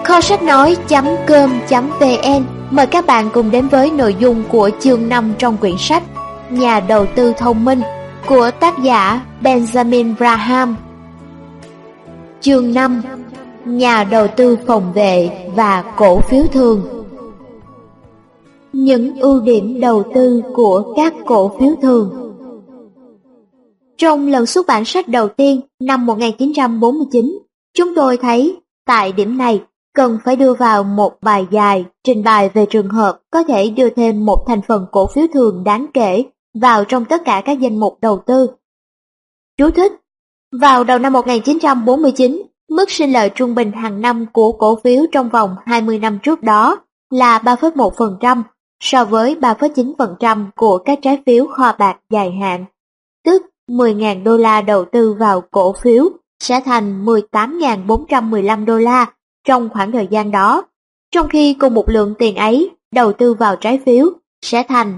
Kho sách nói.com.vn mời các bạn cùng đến với nội dung của chương 5 trong quyển sách Nhà đầu tư thông minh của tác giả Benjamin Graham. Chương 5: Nhà đầu tư phòng vệ và cổ phiếu thường. Những ưu điểm đầu tư của các cổ phiếu thường. Trong lần xuất bản sách đầu tiên năm 1949, chúng tôi thấy tại điểm này cần phải đưa vào một bài dài trình bày về trường hợp có thể đưa thêm một thành phần cổ phiếu thường đáng kể vào trong tất cả các danh mục đầu tư. Chú thích: vào đầu năm 1949, mức sinh lợi trung bình hàng năm của cổ phiếu trong vòng 20 năm trước đó là 3,1% so với 3,9% của các trái phiếu kho bạc dài hạn, tức 10.000 đô la đầu tư vào cổ phiếu sẽ thành 18.415 đô la trong khoảng thời gian đó, trong khi cùng một lượng tiền ấy đầu tư vào trái phiếu sẽ thành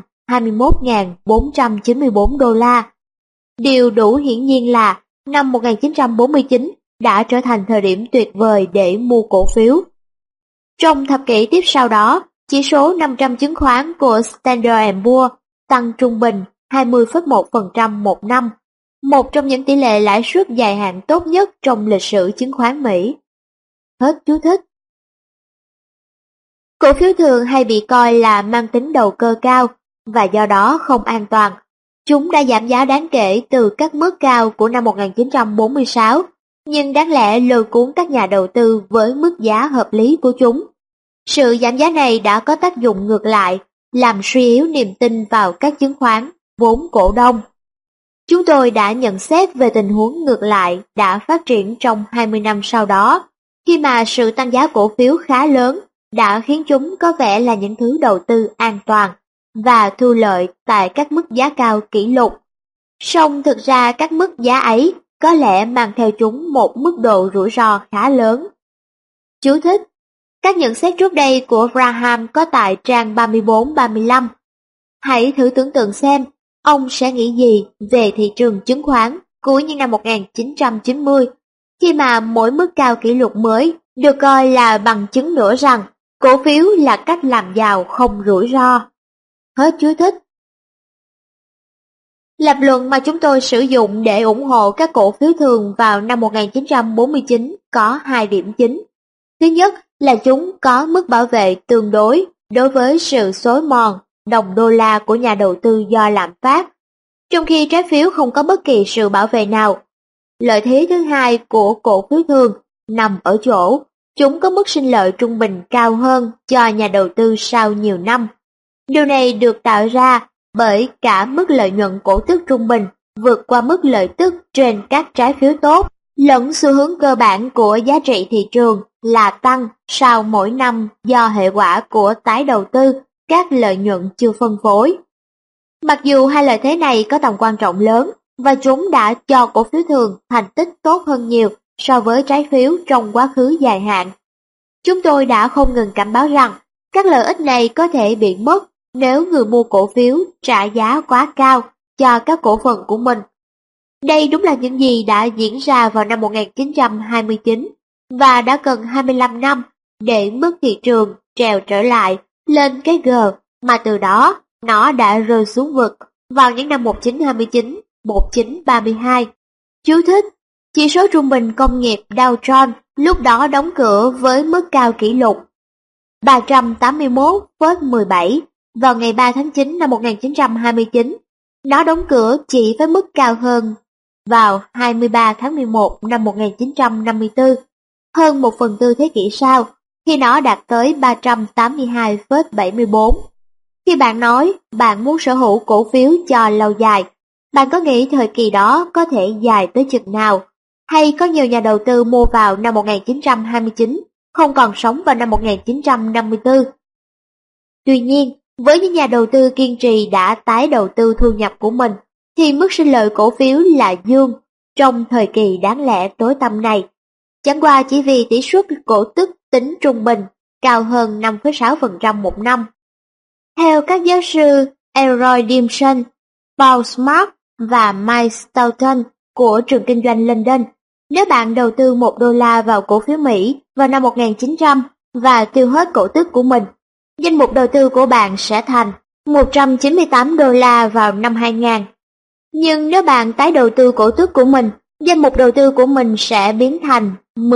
21.494 đô la. Điều đủ hiển nhiên là năm 1949 đã trở thành thời điểm tuyệt vời để mua cổ phiếu. Trong thập kỷ tiếp sau đó, chỉ số 500 chứng khoán của Standard & Poor's tăng trung bình 20,1% một năm, một trong những tỷ lệ lãi suất dài hạn tốt nhất trong lịch sử chứng khoán Mỹ. Hết chú thích. Cổ phiếu thường hay bị coi là mang tính đầu cơ cao và do đó không an toàn. Chúng đã giảm giá đáng kể từ các mức cao của năm 1946, nhưng đáng lẽ lôi cuốn các nhà đầu tư với mức giá hợp lý của chúng. Sự giảm giá này đã có tác dụng ngược lại, làm suy yếu niềm tin vào các chứng khoán, vốn cổ đông. Chúng tôi đã nhận xét về tình huống ngược lại đã phát triển trong 20 năm sau đó, khi mà sự tăng giá cổ phiếu khá lớn đã khiến chúng có vẻ là những thứ đầu tư an toàn và thu lợi tại các mức giá cao kỷ lục. Song thực ra các mức giá ấy có lẽ mang theo chúng một mức độ rủi ro khá lớn. Chú thích: các nhận xét trước đây của Graham có tại trang 34-35. Hãy thử tưởng tượng xem, ông sẽ nghĩ gì về thị trường chứng khoán cuối những năm 1990, khi mà mỗi mức cao kỷ lục mới được coi là bằng chứng nữa rằng cổ phiếu là cách làm giàu không rủi ro. Hết chú thích. Lập luận mà chúng tôi sử dụng để ủng hộ các cổ phiếu thường vào năm 1949 có hai điểm chính. Thứ nhất là chúng có mức bảo vệ tương đối với sự xói mòn đồng đô la của nhà đầu tư do lạm phát, trong khi trái phiếu không có bất kỳ sự bảo vệ nào. Lợi thế thứ hai của cổ phiếu thường nằm ở chỗ chúng có mức sinh lợi trung bình cao hơn cho nhà đầu tư sau nhiều năm. Điều này được tạo ra bởi cả mức lợi nhuận cổ tức trung bình vượt qua mức lợi tức trên các trái phiếu tốt, lẫn xu hướng cơ bản của giá trị thị trường là tăng sau mỗi năm do hệ quả của tái đầu tư các lợi nhuận chưa phân phối. Mặc dù hai lợi thế này có tầm quan trọng lớn và chúng đã cho cổ phiếu thường thành tích tốt hơn nhiều so với trái phiếu trong quá khứ dài hạn, chúng tôi đã không ngừng cảnh báo rằng các lợi ích này có thể bị mất nếu người mua cổ phiếu trả giá quá cao cho các cổ phần của mình. Đây đúng là những gì đã diễn ra vào năm 1929 và đã cần 25 năm để mức thị trường trèo trở lại lên cái G mà từ đó nó đã rơi xuống vực vào những năm 1929, 1932. Chú thích: chỉ số trung bình công nghiệp Dow Jones lúc đó đóng cửa với mức cao kỷ lục 381,17 vào ngày 3 tháng 9 năm 1929. Nó đóng cửa chỉ với mức cao hơn vào 23 tháng 11 năm 1954, hơn 1/4 thế kỷ sau, khi nó đạt tới 382,74. Khi bạn nói bạn muốn sở hữu cổ phiếu cho lâu dài, bạn có nghĩ thời kỳ đó có thể dài tới chừng nào? Hay có nhiều nhà đầu tư mua vào năm 1929, không còn sống vào năm 1954? Tuy nhiên, với những nhà đầu tư kiên trì đã tái đầu tư thu nhập của mình, thì mức sinh lợi cổ phiếu là dương trong thời kỳ đáng lẽ tối tăm này. Chẳng qua chỉ vì tỷ suất cổ tức tính trung bình cao hơn 5,6% một năm. Theo các giáo sư Elroy Dimson, Paul Smart và Mike Stoughton của trường kinh doanh London, nếu bạn đầu tư $1 vào cổ phiếu Mỹ vào năm 1900 và tiêu hết cổ tức của mình. Danh mục đầu tư của bạn sẽ thành $198 vào năm 2000. Nhưng nếu bạn tái đầu tư cổ tức của mình, danh mục đầu tư của mình sẽ biến thành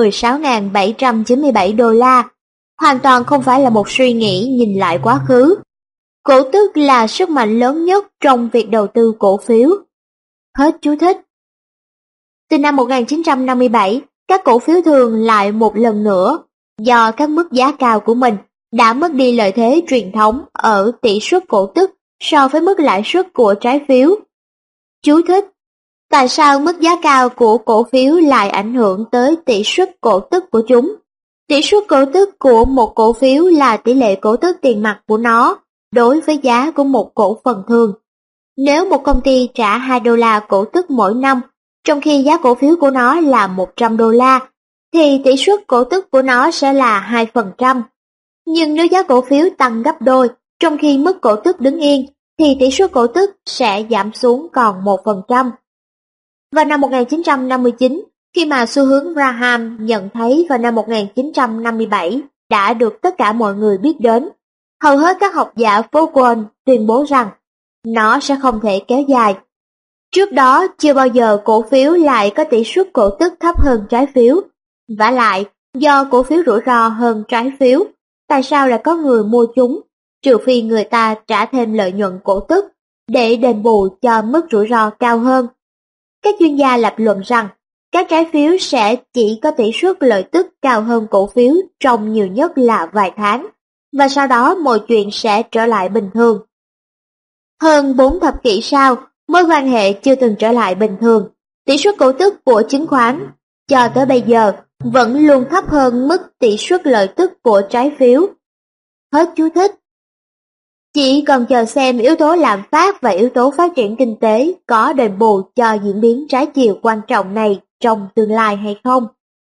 $16.797. Hoàn toàn không phải là một suy nghĩ nhìn lại quá khứ. Cổ tức là sức mạnh lớn nhất trong việc đầu tư cổ phiếu. Hết chú thích. Từ năm 1957, các cổ phiếu thường lại một lần nữa, do các mức giá cao của mình, đã mất đi lợi thế truyền thống ở tỷ suất cổ tức so với mức lãi suất của trái phiếu. Chú thích. Tại sao mức giá cao của cổ phiếu lại ảnh hưởng tới tỷ suất cổ tức của chúng? Tỷ suất cổ tức của một cổ phiếu là tỷ lệ cổ tức tiền mặt của nó đối với giá của một cổ phần thường. Nếu một công ty trả $2 cổ tức mỗi năm, trong khi giá cổ phiếu của nó là $100, thì tỷ suất cổ tức của nó sẽ là 2%. Nhưng nếu giá cổ phiếu tăng gấp đôi, trong khi mức cổ tức đứng yên, thì tỷ suất cổ tức sẽ giảm xuống còn 1%. Vào năm 1959, khi mà xu hướng Graham nhận thấy vào năm 1957 đã được tất cả mọi người biết đến, hầu hết các học giả phố Wall tuyên bố rằng nó sẽ không thể kéo dài. Trước đó chưa bao giờ cổ phiếu lại có tỷ suất cổ tức thấp hơn trái phiếu. Vả lại, do cổ phiếu rủi ro hơn trái phiếu, tại sao lại có người mua chúng, trừ phi người ta trả thêm lợi nhuận cổ tức để đền bù cho mức rủi ro cao hơn. Các chuyên gia lập luận rằng các trái phiếu sẽ chỉ có tỷ suất lợi tức cao hơn cổ phiếu trong nhiều nhất là vài tháng, và sau đó mọi chuyện sẽ trở lại bình thường. Hơn 4 thập kỷ sau, mối quan hệ chưa từng trở lại bình thường. Tỷ suất cổ tức của chứng khoán cho tới bây giờ vẫn luôn thấp hơn mức tỷ suất lợi tức của trái phiếu. Hết chú thích. Chỉ còn chờ xem yếu tố lạm phát và yếu tố phát triển kinh tế có đền bù cho diễn biến trái chiều quan trọng này trong tương lai hay không.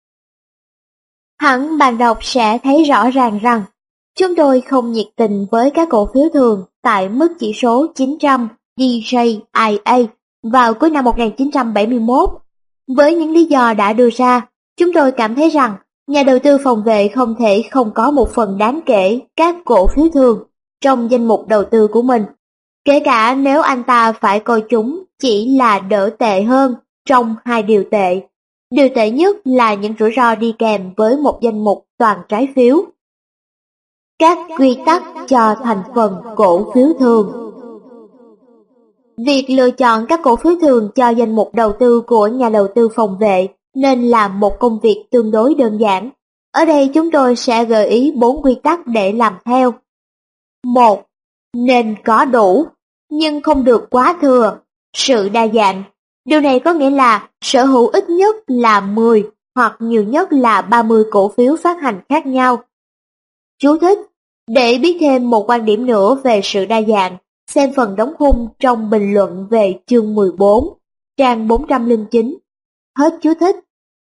Hẳn bạn đọc sẽ thấy rõ ràng rằng chúng tôi không nhiệt tình với các cổ phiếu thường tại mức chỉ số 900 DJIA vào cuối năm 1971. Với những lý do đã đưa ra, chúng tôi cảm thấy rằng nhà đầu tư phòng vệ không thể không có một phần đáng kể các cổ phiếu thường trong danh mục đầu tư của mình, kể cả nếu anh ta phải coi chúng chỉ là đỡ tệ hơn trong hai điều tệ. Điều tệ nhất là những rủi ro đi kèm với một danh mục toàn trái phiếu. Các quy tắc cho thành phần cổ phiếu thường. Việc lựa chọn các cổ phiếu thường cho danh mục đầu tư của nhà đầu tư phòng vệ nên là một công việc tương đối đơn giản. Ở đây chúng tôi sẽ gợi ý 4 quy tắc để làm theo. 1. Nên có đủ, nhưng không được quá thừa, sự đa dạng. Điều này có nghĩa là sở hữu ít nhất là 10 hoặc nhiều nhất là 30 cổ phiếu phát hành khác nhau. Chú thích: để biết thêm một quan điểm nữa về sự đa dạng, xem phần đóng khung trong bình luận về chương 14, trang 409. Hết chú thích.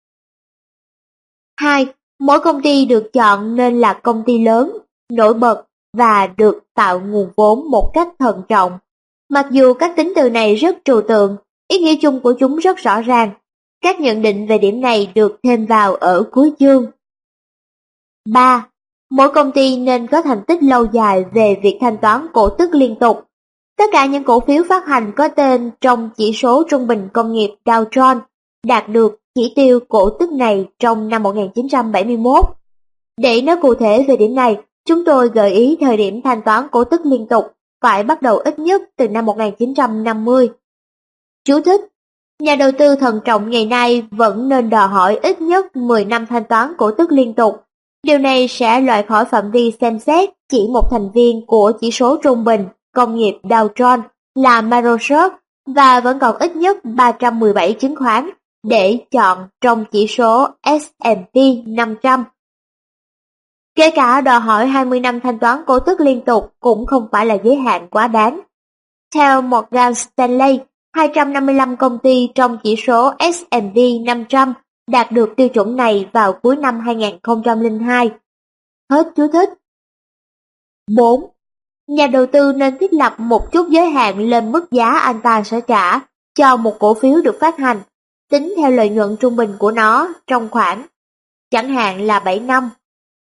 2. Mỗi công ty được chọn nên là công ty lớn, nổi bật và được tạo nguồn vốn một cách thận trọng. Mặc dù các tính từ này rất trừu tượng, ý nghĩa chung của chúng rất rõ ràng. Các nhận định về điểm này được thêm vào ở cuối chương. 3. Mỗi công ty nên có thành tích lâu dài về việc thanh toán cổ tức liên tục. Tất cả những cổ phiếu phát hành có tên trong chỉ số trung bình công nghiệp Dow Jones đạt được chỉ tiêu cổ tức này trong năm 1971. Để nói cụ thể về điểm này, chúng tôi gợi ý thời điểm thanh toán cổ tức liên tục phải bắt đầu ít nhất từ năm 1950. Chú thích: nhà đầu tư thận trọng ngày nay vẫn nên đòi hỏi ít nhất 10 năm thanh toán cổ tức liên tục. Điều này sẽ loại khỏi phạm vi xem xét chỉ một thành viên của chỉ số trung bình công nghiệp Dow Jones là Microsoft, và vẫn còn ít nhất 317 chứng khoán để chọn trong chỉ số S&P 500. Kể cả đòi hỏi 20 năm thanh toán cổ tức liên tục cũng không phải là giới hạn quá đáng. Theo Morgan Stanley, 255 công ty trong chỉ số S&P 500 đạt được tiêu chuẩn này vào cuối năm 2002. Hết chú thích. 4. Nhà đầu tư nên thiết lập một chút giới hạn lên mức giá anh ta sẽ trả cho một cổ phiếu được phát hành, tính theo lợi nhuận trung bình của nó trong khoảng, chẳng hạn là 7 năm.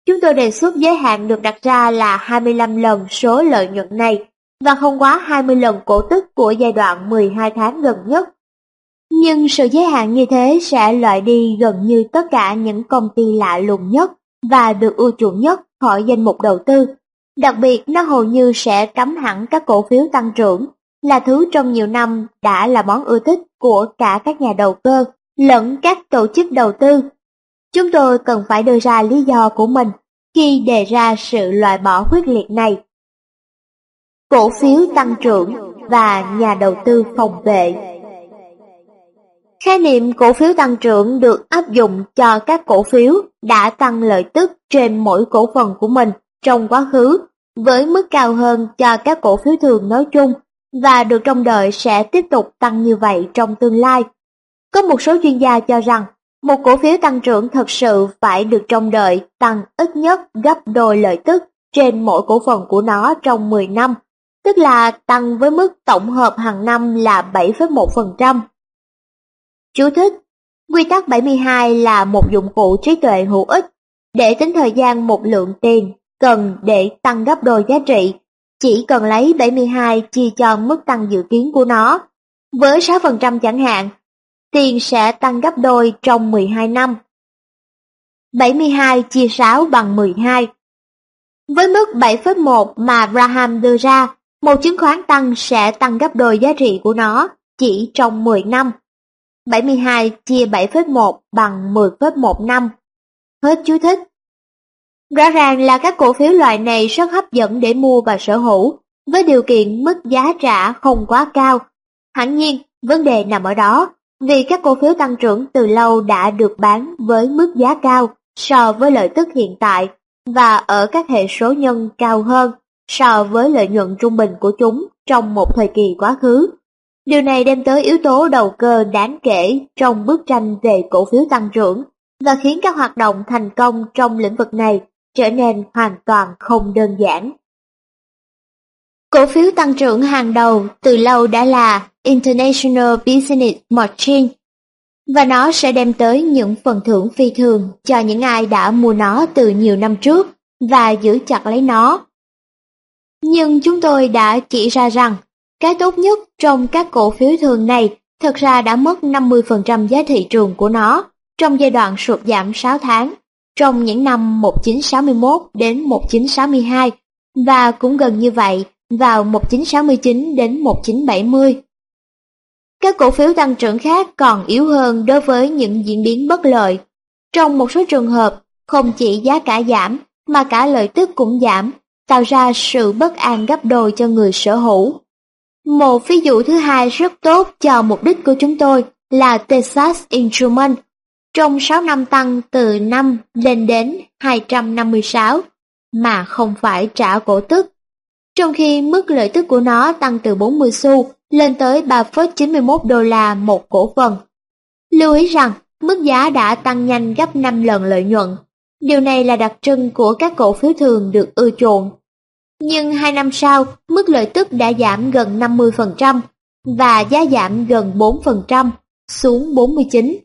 chúng tôi đề xuất giới hạn được đặt ra là 25 lần số lợi nhuận này và không quá 20 lần cổ tức của giai đoạn 12 tháng gần nhất. Nhưng sự giới hạn như thế sẽ loại đi gần như tất cả những công ty lạ lùng nhất và được ưa chuộng nhất khỏi danh mục đầu tư. Đặc biệt, nó hầu như sẽ cấm hẳn các cổ phiếu tăng trưởng, là thứ trong nhiều năm đã là món ưa thích của cả các nhà đầu cơ lẫn các tổ chức đầu tư. Chúng tôi cần phải đưa ra lý do của mình khi đề ra sự loại bỏ quyết liệt này. Cổ phiếu tăng trưởng và nhà đầu tư phòng vệ. Khái niệm cổ phiếu tăng trưởng được áp dụng cho các cổ phiếu đã tăng lợi tức trên mỗi cổ phần của mình trong quá khứ, với mức cao hơn cho các cổ phiếu thường nói chung và được trông đợi sẽ tiếp tục tăng như vậy trong tương lai. Có một số chuyên gia cho rằng một cổ phiếu tăng trưởng thật sự phải được trông đợi tăng ít nhất gấp đôi lợi tức trên mỗi cổ phần của nó trong 10 năm, tức là tăng với mức tổng hợp hàng năm là 7,1%. Chú thích: Quy tắc 72 là một dụng cụ trí tuệ hữu ích để tính thời gian một lượng tiền cần để tăng gấp đôi giá trị. Chỉ cần lấy 72 chia cho mức tăng dự kiến của nó. Với 6% chẳng hạn, tiền sẽ tăng gấp đôi trong 12 năm. 72 chia 6 bằng 12. Với mức 7,1 mà Graham đưa ra, một chứng khoán tăng sẽ tăng gấp đôi giá trị của nó chỉ trong 10 năm. 72 chia 7,1 bằng 10,1 năm. Hết chú thích. Rõ ràng là các cổ phiếu loại này rất hấp dẫn để mua và sở hữu, với điều kiện mức giá trả không quá cao. Hẳn nhiên, vấn đề nằm ở đó, vì các cổ phiếu tăng trưởng từ lâu đã được bán với mức giá cao so với lợi tức hiện tại và ở các hệ số nhân cao hơn so với lợi nhuận trung bình của chúng trong một thời kỳ quá khứ. Điều này đem tới yếu tố đầu cơ đáng kể trong bức tranh về cổ phiếu tăng trưởng và khiến các hoạt động thành công trong lĩnh vực này trở nên hoàn toàn không đơn giản. Cổ phiếu tăng trưởng hàng đầu từ lâu đã là International Business Machine, và nó sẽ đem tới những phần thưởng phi thường cho những ai đã mua nó từ nhiều năm trước và giữ chặt lấy nó. Nhưng chúng tôi đã chỉ ra rằng cái tốt nhất trong các cổ phiếu thường này thật ra đã mất 50% giá thị trường của nó trong giai đoạn sụt giảm 6 tháng trong những năm 1961 đến 1962 và cũng gần như vậy vào 1969 đến 1970. Các cổ phiếu tăng trưởng khác còn yếu hơn đối với những diễn biến bất lợi. Trong một số trường hợp, không chỉ giá cả giảm mà cả lợi tức cũng giảm, tạo ra sự bất an gấp đôi cho người sở hữu. Một ví dụ thứ hai rất tốt cho mục đích của chúng tôi là Texas Instruments. Trong 6 năm tăng từ 5 lên đến 256 mà không phải trả cổ tức, trong khi mức lợi tức của nó tăng từ 40 xu lên tới 3,91 đô la một cổ phần. Lưu ý rằng mức giá đã tăng nhanh gấp 5 lần lợi nhuận. Điều này là đặc trưng của các cổ phiếu thường được ưa chuộng. Nhưng 2 năm sau, mức lợi tức đã giảm gần 50% và giá giảm gần 4% xuống 49.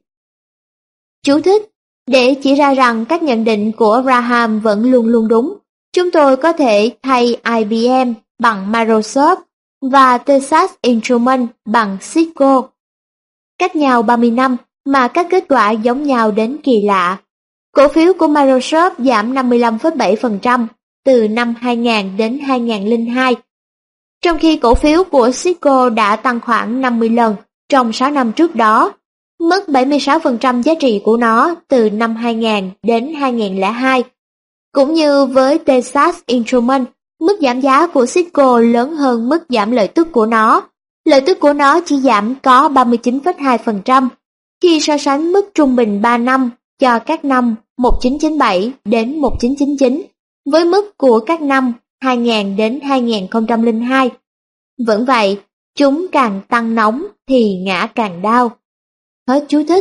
Chú thích: Để chỉ ra rằng các nhận định của Graham vẫn luôn luôn đúng, chúng tôi có thể thay IBM bằng Microsoft và Texas Instruments bằng Cisco. Cách nhau 30 năm mà các kết quả giống nhau đến kỳ lạ. Cổ phiếu của Microsoft giảm 55,7% từ năm 2000 đến 2002, trong khi cổ phiếu của Cisco đã tăng khoảng 50 lần trong 6 năm trước đó, mất 76% giá trị của nó từ năm 2000 đến 2002. Cũng như với Texas Instruments, mức giảm giá của Cisco lớn hơn mức giảm lợi tức của nó. Lợi tức của nó chỉ giảm có 39,2% khi so sánh mức trung bình 3 năm cho các năm 1997 đến 1999 với mức của các năm 2000 đến 2002. Vẫn vậy, chúng càng tăng nóng thì ngã càng đau. Hết chú thích.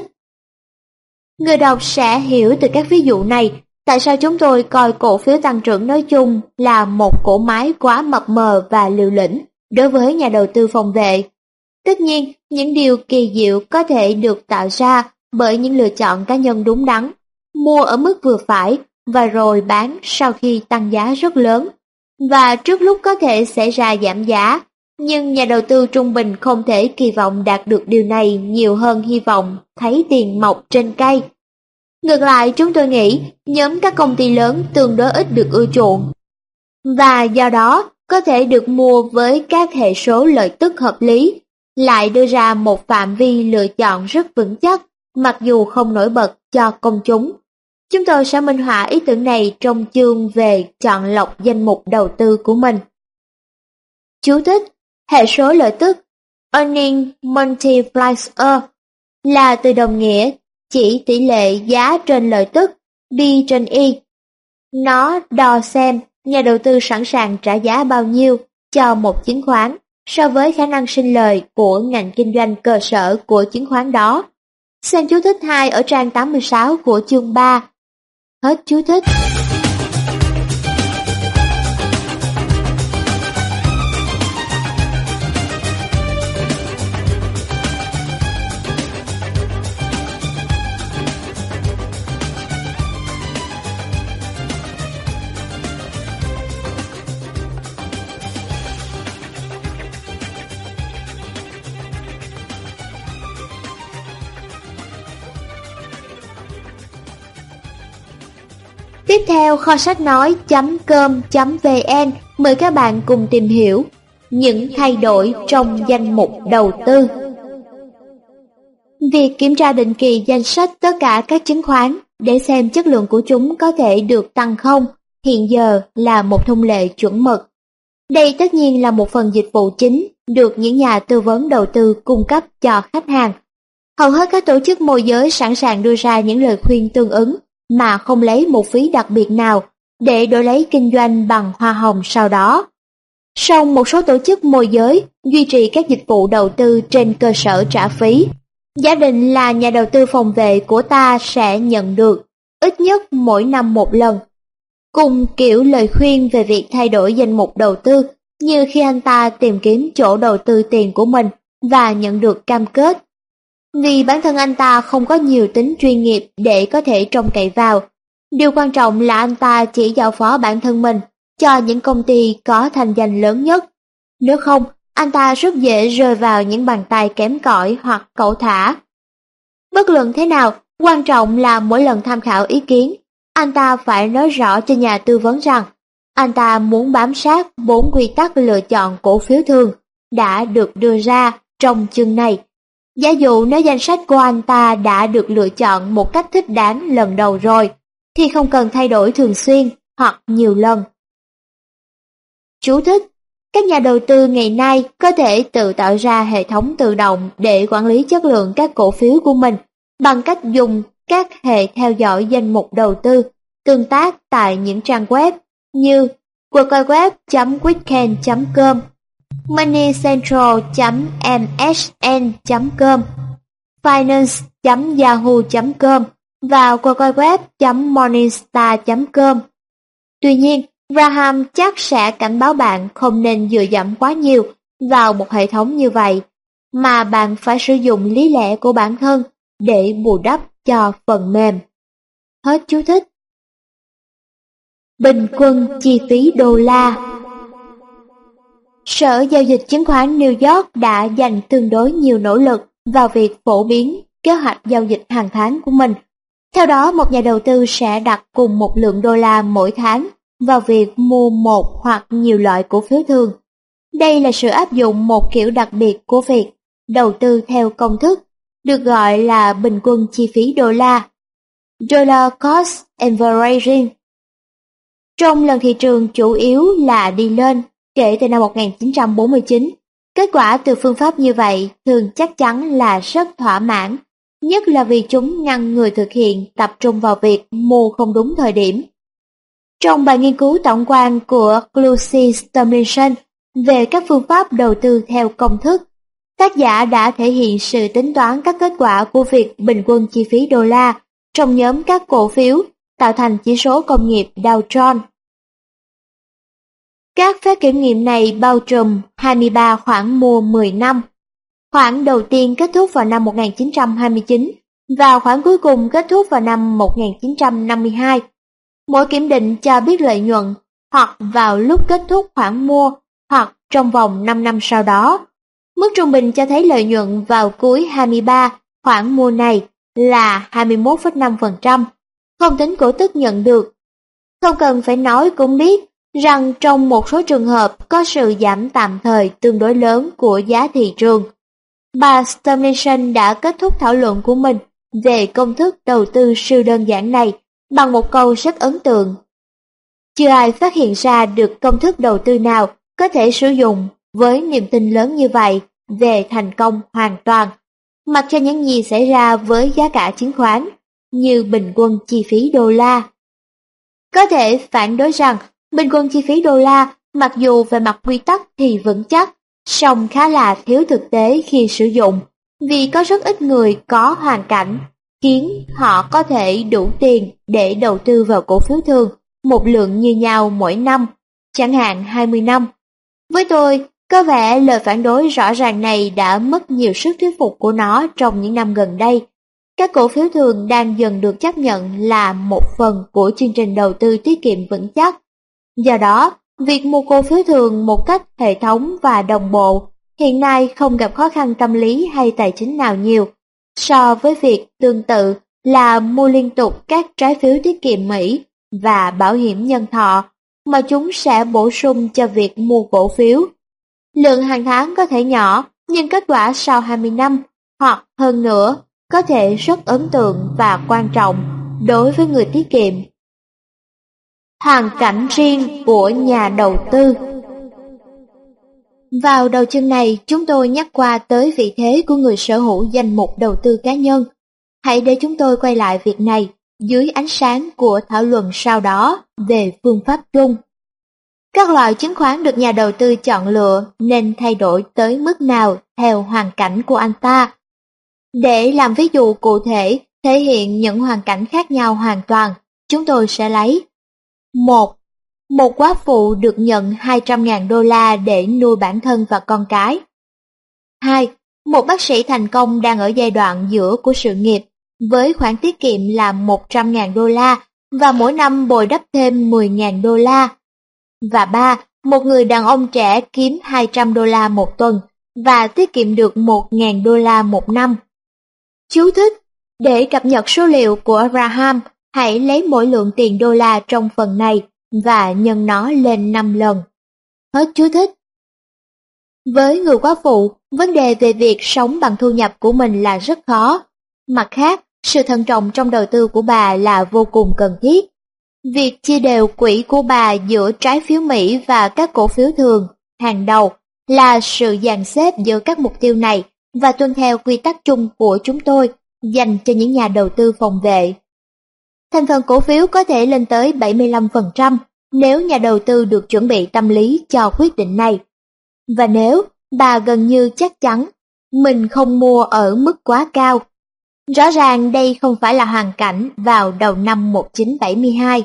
Người đọc sẽ hiểu từ các ví dụ này tại sao chúng tôi coi cổ phiếu tăng trưởng nói chung là một cỗ máy quá mập mờ và liều lĩnh đối với nhà đầu tư phòng vệ. Tất nhiên, những điều kỳ diệu có thể được tạo ra bởi những lựa chọn cá nhân đúng đắn, mua ở mức vừa phải và rồi bán sau khi tăng giá rất lớn. Và trước lúc có thể xảy ra giảm giá, nhưng nhà đầu tư trung bình không thể kỳ vọng đạt được điều này nhiều hơn hy vọng thấy tiền mọc trên cây. Ngược lại, chúng tôi nghĩ nhóm các công ty lớn tương đối ít được ưa chuộng, và do đó có thể được mua với các hệ số lợi tức hợp lý, lại đưa ra một phạm vi lựa chọn rất vững chắc, mặc dù không nổi bật cho công chúng. Chúng tôi sẽ minh họa ý tưởng này trong chương về chọn lọc danh mục đầu tư của mình. Chú thích: hệ số lợi tức Earning Multiplier là từ đồng nghĩa chỉ tỷ lệ giá trên lợi tức B trên Y. Nó đo xem nhà đầu tư sẵn sàng trả giá bao nhiêu cho một chứng khoán so với khả năng sinh lời của ngành kinh doanh cơ sở của chứng khoán đó. Xem chú thích 2 ở trang 86 của chương 3. Hết chú thích. Tiếp theo, kho sách nói.com.vn mời các bạn cùng tìm hiểu những thay đổi trong danh mục đầu tư. Việc kiểm tra định kỳ danh sách tất cả các chứng khoán để xem chất lượng của chúng có thể được tăng không hiện giờ là một thông lệ chuẩn mực. Đây tất nhiên là một phần dịch vụ chính được những nhà tư vấn đầu tư cung cấp cho khách hàng. Hầu hết các tổ chức môi giới sẵn sàng đưa ra những lời khuyên tương ứng mà không lấy một phí đặc biệt nào để đổi lấy kinh doanh bằng hoa hồng sau đó. Song một số tổ chức môi giới duy trì các dịch vụ đầu tư trên cơ sở trả phí. Giả định là nhà đầu tư phòng vệ của ta sẽ nhận được ít nhất mỗi năm một lần, cùng kiểu lời khuyên về việc thay đổi danh mục đầu tư như khi anh ta tìm kiếm chỗ đầu tư tiền của mình và nhận được cam kết. Vì bản thân anh ta không có nhiều tính chuyên nghiệp để có thể trông cậy vào, điều quan trọng là anh ta chỉ giao phó bản thân mình cho những công ty có thành danh lớn nhất. Nếu không, anh ta rất dễ rơi vào những bàn tay kém cỏi hoặc cẩu thả. Bất luận thế nào, quan trọng là mỗi lần tham khảo ý kiến, anh ta phải nói rõ cho nhà tư vấn rằng anh ta muốn bám sát 4 quy tắc lựa chọn cổ phiếu thường đã được đưa ra trong chương này. Giả dụ nếu danh sách của anh ta đã được lựa chọn một cách thích đáng lần đầu rồi, thì không cần thay đổi thường xuyên hoặc nhiều lần. Chú thích: các nhà đầu tư ngày nay có thể tự tạo ra hệ thống tự động để quản lý chất lượng các cổ phiếu của mình bằng cách dùng các hệ theo dõi danh mục đầu tư, tương tác tại những trang web như www.weekend.com, moneycentral.msn.com, finance.yahoo.com và www.morningstar.com. Tuy nhiên, Graham chắc sẽ cảnh báo bạn không nên dựa dẫm quá nhiều vào một hệ thống như vậy, mà bạn phải sử dụng lý lẽ của bản thân để bù đắp cho phần mềm. Hết chú thích. Bình quân chi phí đô la. Sở Giao dịch Chứng khoán New York đã dành tương đối nhiều nỗ lực vào việc phổ biến kế hoạch giao dịch hàng tháng của mình. Theo đó, một nhà đầu tư sẽ đặt cùng một lượng đô la mỗi tháng vào việc mua một hoặc nhiều loại cổ phiếu thường. Đây là sự áp dụng một kiểu đặc biệt của việc đầu tư theo công thức, được gọi là bình quân chi phí đô la, Dollar Cost Averaging. Trong lần thị trường chủ yếu là đi lên kể từ năm 1949, kết quả từ phương pháp như vậy thường chắc chắn là rất thỏa mãn, nhất là vì chúng ngăn người thực hiện tập trung vào việc mua không đúng thời điểm. Trong bài nghiên cứu tổng quan của Lucy Tomlinson về các phương pháp đầu tư theo công thức, tác giả đã thể hiện sự tính toán các kết quả của việc bình quân chi phí đô la trong nhóm các cổ phiếu tạo thành chỉ số công nghiệp Dow Jones. Các phép kiểm nghiệm này bao trùm 23 khoản mua 10 năm. Khoản đầu tiên kết thúc vào năm 1929 và khoản cuối cùng kết thúc vào năm 1952. Mỗi kiểm định cho biết lợi nhuận hoặc vào lúc kết thúc khoản mua hoặc trong vòng 5 năm sau đó. Mức trung bình cho thấy lợi nhuận vào cuối 23 khoản mua này là 21,5%, không tính cổ tức nhận được. Không cần phải nói cũng biết rằng trong một số trường hợp có sự giảm tạm thời tương đối lớn của giá thị trường. Bà Sturmation đã kết thúc thảo luận của mình về công thức đầu tư siêu đơn giản này bằng một câu rất ấn tượng. Chưa ai phát hiện ra được công thức đầu tư nào có thể sử dụng với niềm tin lớn như vậy về thành công hoàn toàn, mặc cho những gì xảy ra với giá cả chứng khoán, như bình quân chi phí đô la. Có thể phản đối rằng bình quân chi phí đô la mặc dù về mặt quy tắc thì vững chắc, song khá là thiếu thực tế khi sử dụng, vì có rất ít người có hoàn cảnh khiến họ có thể đủ tiền để đầu tư vào cổ phiếu thường một lượng như nhau mỗi năm, chẳng hạn 20 năm. Với tôi, có vẻ lời phản đối rõ ràng này đã mất nhiều sức thuyết phục của nó trong những năm gần đây. Các cổ phiếu thường đang dần được chấp nhận là một phần của chương trình đầu tư tiết kiệm vững chắc. Do đó, việc mua cổ phiếu thường một cách hệ thống và đồng bộ hiện nay không gặp khó khăn tâm lý hay tài chính nào nhiều, so với việc tương tự là mua liên tục các trái phiếu tiết kiệm Mỹ và bảo hiểm nhân thọ, mà chúng sẽ bổ sung cho việc mua cổ phiếu. Lượng hàng tháng có thể nhỏ, nhưng kết quả sau 20 năm hoặc hơn nữa có thể rất ấn tượng và quan trọng đối với người tiết kiệm. Hoàn cảnh riêng của nhà đầu tư. Vào đầu chương này, chúng tôi nhắc qua tới vị thế của người sở hữu danh mục đầu tư cá nhân. Hãy để chúng tôi quay lại việc này dưới ánh sáng của thảo luận sau đó về phương pháp chung. Các loại chứng khoán được nhà đầu tư chọn lựa nên thay đổi tới mức nào theo hoàn cảnh của anh ta. Để làm ví dụ cụ thể thể hiện những hoàn cảnh khác nhau hoàn toàn, chúng tôi sẽ lấy 1. Một góa phụ được nhận 200.000 đô la để nuôi bản thân và con cái. 2. Một bác sĩ thành công đang ở giai đoạn giữa của sự nghiệp, với khoản tiết kiệm là 100.000 đô la và mỗi năm bồi đắp thêm 10.000 đô la. Và 3. Một người đàn ông trẻ kiếm 200 đô la một tuần và tiết kiệm được 1.000 đô la một năm. Chú thích: để cập nhật số liệu của Graham, hãy lấy mỗi lượng tiền đô la trong phần này và nhân nó lên 5 lần. Hết chú thích. Với người góa phụ, vấn đề về việc sống bằng thu nhập của mình là rất khó. Mặt khác, sự thận trọng trong đầu tư của bà là vô cùng cần thiết. Việc chia đều quỹ của bà giữa trái phiếu Mỹ và các cổ phiếu thường hàng đầu là sự dàn xếp giữa các mục tiêu này và tuân theo quy tắc chung của chúng tôi dành cho những nhà đầu tư phòng vệ. Thành phần cổ phiếu có thể lên tới 75% nếu nhà đầu tư được chuẩn bị tâm lý cho quyết định này. Và nếu bà gần như chắc chắn mình không mua ở mức quá cao. Rõ ràng đây không phải là hoàn cảnh vào đầu năm 1972.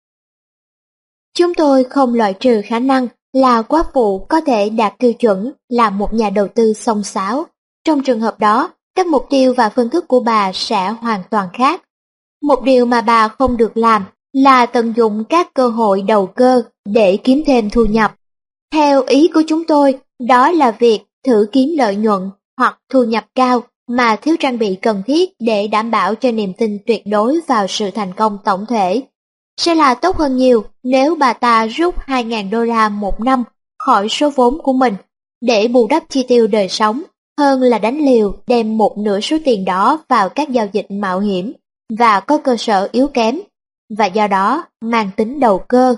Chúng tôi không loại trừ khả năng là góa phụ có thể đạt tiêu chuẩn là một nhà đầu tư xông xáo. Trong trường hợp đó, các mục tiêu và phương thức của bà sẽ hoàn toàn khác. Một điều mà bà không được làm là tận dụng các cơ hội đầu cơ để kiếm thêm thu nhập. Theo ý của chúng tôi, đó là việc thử kiếm lợi nhuận hoặc thu nhập cao mà thiếu trang bị cần thiết để đảm bảo cho niềm tin tuyệt đối vào sự thành công tổng thể. Sẽ là tốt hơn nhiều nếu bà ta rút 2.000 đô la một năm khỏi số vốn của mình để bù đắp chi tiêu đời sống, hơn là đánh liều đem một nửa số tiền đó vào các giao dịch mạo hiểm và có cơ sở yếu kém, và do đó mang tính đầu cơ.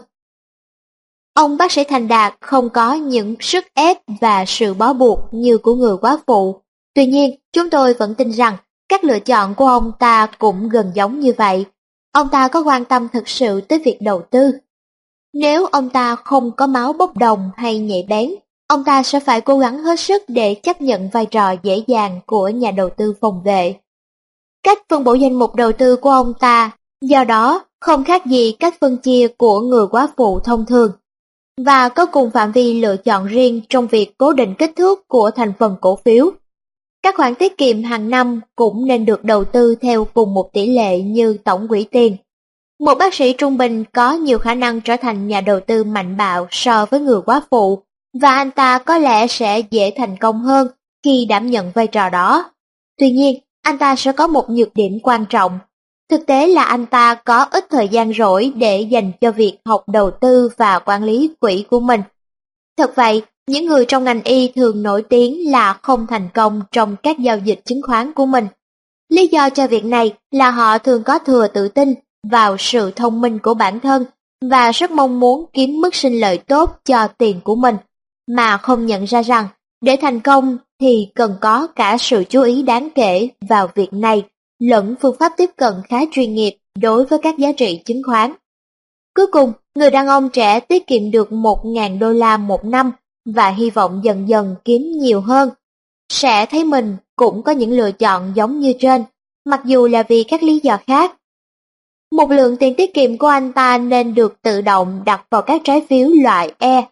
Ông bác sĩ thành đạt không có những sức ép và sự bó buộc như của người góa phụ. Tuy nhiên, chúng tôi vẫn tin rằng các lựa chọn của ông ta cũng gần giống như vậy. Ông ta có quan tâm thực sự tới việc đầu tư. Nếu ông ta không có máu bốc đồng hay nhạy bén, ông ta sẽ phải cố gắng hết sức để chấp nhận vai trò dễ dàng của nhà đầu tư phòng vệ. Cách phân bổ danh mục đầu tư của ông ta, do đó, không khác gì cách phân chia của người góa phụ thông thường, và có cùng phạm vi lựa chọn riêng trong việc cố định kích thước của thành phần cổ phiếu. Các khoản tiết kiệm hàng năm cũng nên được đầu tư theo cùng một tỷ lệ như tổng quỹ tiền. Một bác sĩ trung bình có nhiều khả năng trở thành nhà đầu tư mạnh bạo so với người quá phụ, và anh ta có lẽ sẽ dễ thành công hơn khi đảm nhận vai trò đó. Tuy nhiên, anh ta sẽ có một nhược điểm quan trọng. Thực tế là anh ta có ít thời gian rỗi để dành cho việc học đầu tư và quản lý quỹ của mình. Thật vậy, những người trong ngành y thường nổi tiếng là không thành công trong các giao dịch chứng khoán của mình. Lý do cho việc này là họ thường có thừa tự tin vào sự thông minh của bản thân và rất mong muốn kiếm mức sinh lợi tốt cho tiền của mình, mà không nhận ra rằng để thành công thì cần có cả sự chú ý đáng kể vào việc này lẫn phương pháp tiếp cận khá chuyên nghiệp đối với các giá trị chứng khoán. Cuối cùng, người đàn ông trẻ tiết kiệm được $1.000 một năm và hy vọng dần dần kiếm nhiều hơn. Sẽ thấy mình cũng có những lựa chọn giống như trên, mặc dù là vì các lý do khác. Một lượng tiền tiết kiệm của anh ta nên được tự động đặt vào các trái phiếu loại E.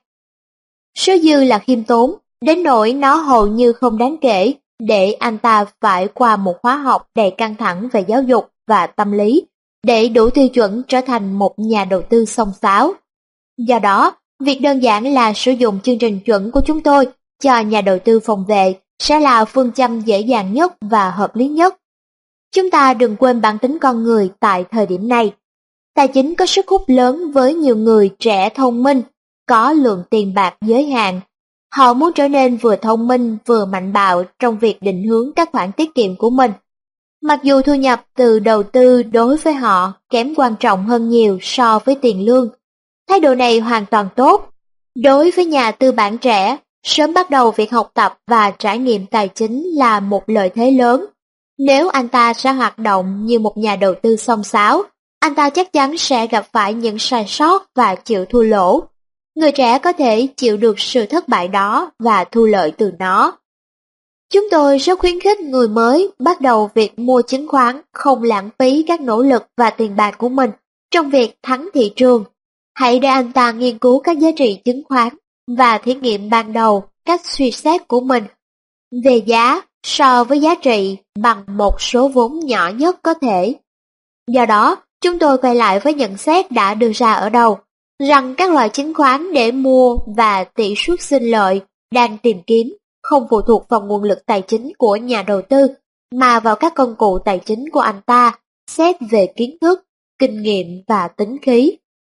Số dư là khiêm tốn, đến nỗi nó hầu như không đáng kể để anh ta phải qua một khóa học đầy căng thẳng về giáo dục và tâm lý để đủ tiêu chuẩn trở thành một nhà đầu tư xông xáo. Do đó, việc đơn giản là sử dụng chương trình chuẩn của chúng tôi cho nhà đầu tư phòng vệ sẽ là phương châm dễ dàng nhất và hợp lý nhất. Chúng ta đừng quên bản tính con người tại thời điểm này. Tài chính có sức hút lớn với nhiều người trẻ thông minh, có lượng tiền bạc giới hạn. Họ muốn trở nên vừa thông minh vừa mạnh bạo trong việc định hướng các khoản tiết kiệm của mình. Mặc dù thu nhập từ đầu tư đối với họ kém quan trọng hơn nhiều so với tiền lương, thái độ này hoàn toàn tốt. Đối với nhà tư bản trẻ, sớm bắt đầu việc học tập và trải nghiệm tài chính là một lợi thế lớn. Nếu anh ta sẽ hoạt động như một nhà đầu tư xông xáo, anh ta chắc chắn sẽ gặp phải những sai sót và chịu thua lỗ. Người trẻ có thể chịu được sự thất bại đó và thu lợi từ nó. Chúng tôi rất khuyến khích người mới bắt đầu việc mua chứng khoán không lãng phí các nỗ lực và tiền bạc của mình trong việc thắng thị trường. Hãy để anh ta nghiên cứu các giá trị chứng khoán và thí nghiệm ban đầu cách suy xét của mình về giá so với giá trị bằng một số vốn nhỏ nhất có thể. Do đó, chúng tôi quay lại với nhận xét đã đưa ra ở đầu, rằng các loại chứng khoán để mua và tỷ suất sinh lợi đang tìm kiếm không phụ thuộc vào nguồn lực tài chính của nhà đầu tư, mà vào các công cụ tài chính của anh ta, xét về kiến thức, kinh nghiệm và tính khí.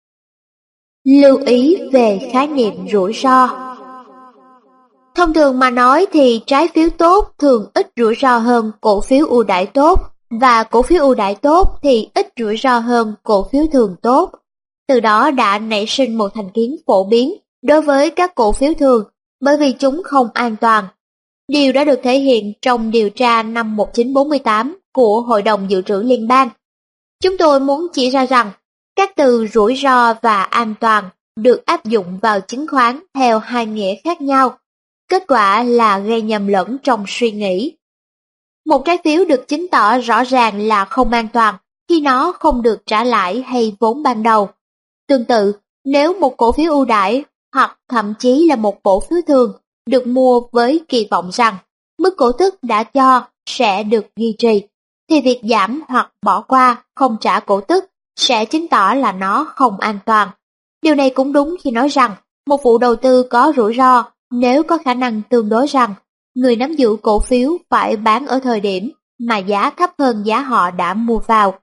Lưu ý về khái niệm rủi ro. Thông thường mà nói thì trái phiếu tốt thường ít rủi ro hơn cổ phiếu ưu đãi tốt, và cổ phiếu ưu đãi tốt thì ít rủi ro hơn cổ phiếu thường tốt. Từ đó đã nảy sinh một thành kiến phổ biến đối với các cổ phiếu thường, bởi vì chúng không an toàn. Điều đã được thể hiện trong điều tra năm 1948 của Hội đồng Dự trữ Liên bang. Chúng tôi muốn chỉ ra rằng, các từ rủi ro và an toàn được áp dụng vào chứng khoán theo hai nghĩa khác nhau. Kết quả là gây nhầm lẫn trong suy nghĩ. Một trái phiếu được chứng tỏ rõ ràng là không an toàn khi nó không được trả lãi hay vốn ban đầu. Tương tự, nếu một cổ phiếu ưu đãi hoặc thậm chí là một cổ phiếu thường được mua với kỳ vọng rằng mức cổ tức đã cho sẽ được duy trì, thì việc giảm hoặc bỏ qua không trả cổ tức sẽ chứng tỏ là nó không an toàn. Điều này cũng đúng khi nói rằng một vụ đầu tư có rủi ro nếu có khả năng tương đối rằng người nắm giữ cổ phiếu phải bán ở thời điểm mà giá thấp hơn giá họ đã mua vào.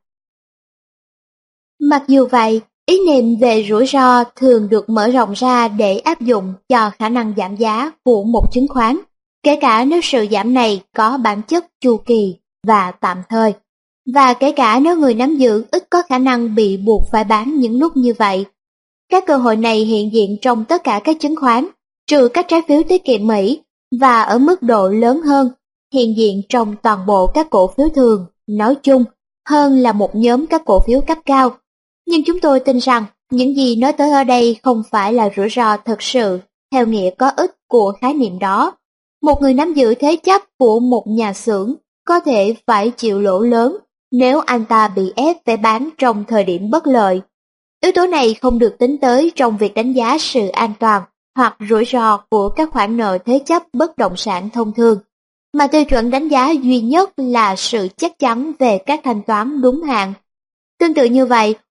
Mặc dù vậy, ý niệm về rủi ro thường được mở rộng ra để áp dụng cho khả năng giảm giá của một chứng khoán, kể cả nếu sự giảm này có bản chất chu kỳ và tạm thời, và kể cả nếu người nắm giữ ít có khả năng bị buộc phải bán những lúc như vậy. Các cơ hội này hiện diện trong tất cả các chứng khoán, trừ các trái phiếu tiết kiệm Mỹ, và ở mức độ lớn hơn, hiện diện trong toàn bộ các cổ phiếu thường, nói chung, hơn là một nhóm các cổ phiếu cấp cao. Nhưng chúng tôi tin rằng những gì nói tới ở đây không phải là rủi ro thực sự, theo nghĩa có ích của khái niệm đó. Một người nắm giữ thế chấp của một nhà xưởng có thể phải chịu lỗ lớn nếu anh ta bị ép phải bán trong thời điểm bất lợi. Yếu tố này không được tính tới trong việc đánh giá sự an toàn hoặc rủi ro của các khoản nợ thế chấp bất động sản thông thường, mà tiêu chuẩn đánh giá duy nhất là sự chắc chắn về các thanh toán đúng hạn. Tương tự như vậy,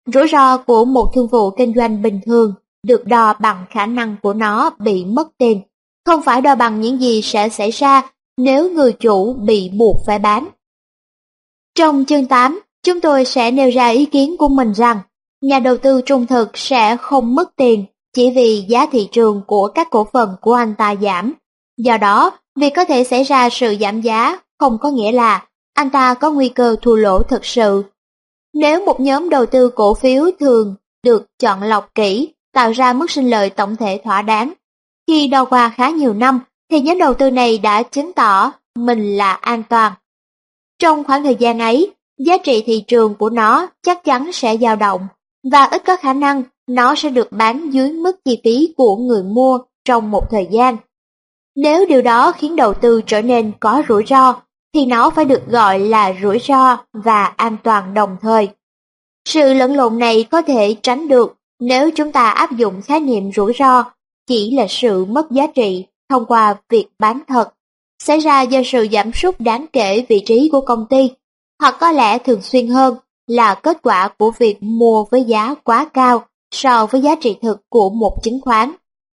rủi ro của một thương vụ kinh doanh bình thường được đo bằng khả năng của nó bị mất tiền, không phải đo bằng những gì sẽ xảy ra nếu người chủ bị buộc phải bán. Trong chương 8, chúng tôi sẽ nêu ra ý kiến của mình rằng nhà đầu tư trung thực sẽ không mất tiền chỉ vì giá thị trường của các cổ phần của anh ta giảm. Do đó, việc có thể xảy ra sự giảm giá không có nghĩa là anh ta có nguy cơ thua lỗ thực sự. Nếu một nhóm đầu tư cổ phiếu thường được chọn lọc kỹ, tạo ra mức sinh lợi tổng thể thỏa đáng, khi đo qua khá nhiều năm thì nhóm đầu tư này đã chứng tỏ mình là an toàn. Trong khoảng thời gian ấy, giá trị thị trường của nó chắc chắn sẽ dao động, và ít có khả năng nó sẽ được bán dưới mức chi phí của người mua trong một thời gian. Nếu điều đó khiến đầu tư trở nên có rủi ro, thì nó phải được gọi là rủi ro và an toàn đồng thời. Sự lẫn lộn này có thể tránh được nếu chúng ta áp dụng khái niệm rủi ro chỉ là sự mất giá trị thông qua việc bán thật, xảy ra do sự giảm sút đáng kể vị trí của công ty, hoặc có lẽ thường xuyên hơn là kết quả của việc mua với giá quá cao so với giá trị thực của một chứng khoán.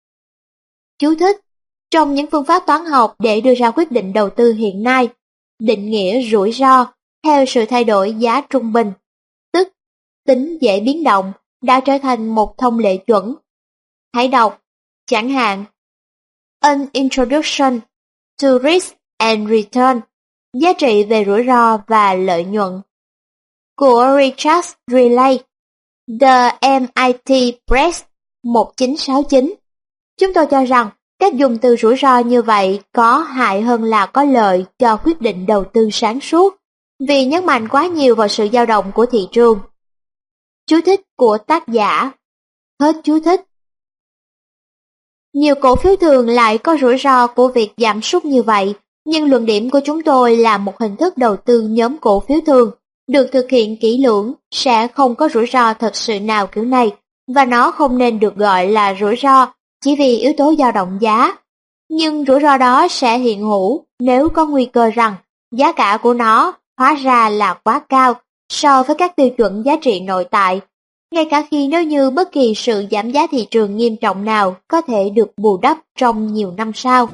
Chú thích: trong những phương pháp toán học để đưa ra quyết định đầu tư hiện nay, định nghĩa rủi ro theo sự thay đổi giá trung bình, tức tính dễ biến động, đã trở thành một thông lệ chuẩn. Hãy đọc, chẳng hạn, An Introduction to Risk and Return, giá trị về rủi ro và lợi nhuận, của Richard Riley, The MIT Press, 1969. Chúng tôi cho rằng cách dùng từ rủi ro như vậy có hại hơn là có lợi cho quyết định đầu tư sáng suốt, vì nhấn mạnh quá nhiều vào sự dao động của thị trường. Chú thích của tác giả. Hết chú thích. Nhiều cổ phiếu thường lại có rủi ro của việc giảm sút như vậy, nhưng luận điểm của chúng tôi là một hình thức đầu tư nhóm cổ phiếu thường được thực hiện kỹ lưỡng sẽ không có rủi ro thật sự nào kiểu này, và nó không nên được gọi là rủi ro chỉ vì yếu tố dao động giá. Nhưng rủi ro đó sẽ hiện hữu nếu có nguy cơ rằng giá cả của nó hóa ra là quá cao so với các tiêu chuẩn giá trị nội tại, ngay cả khi nếu như bất kỳ sự giảm giá thị trường nghiêm trọng nào có thể được bù đắp trong nhiều năm sau.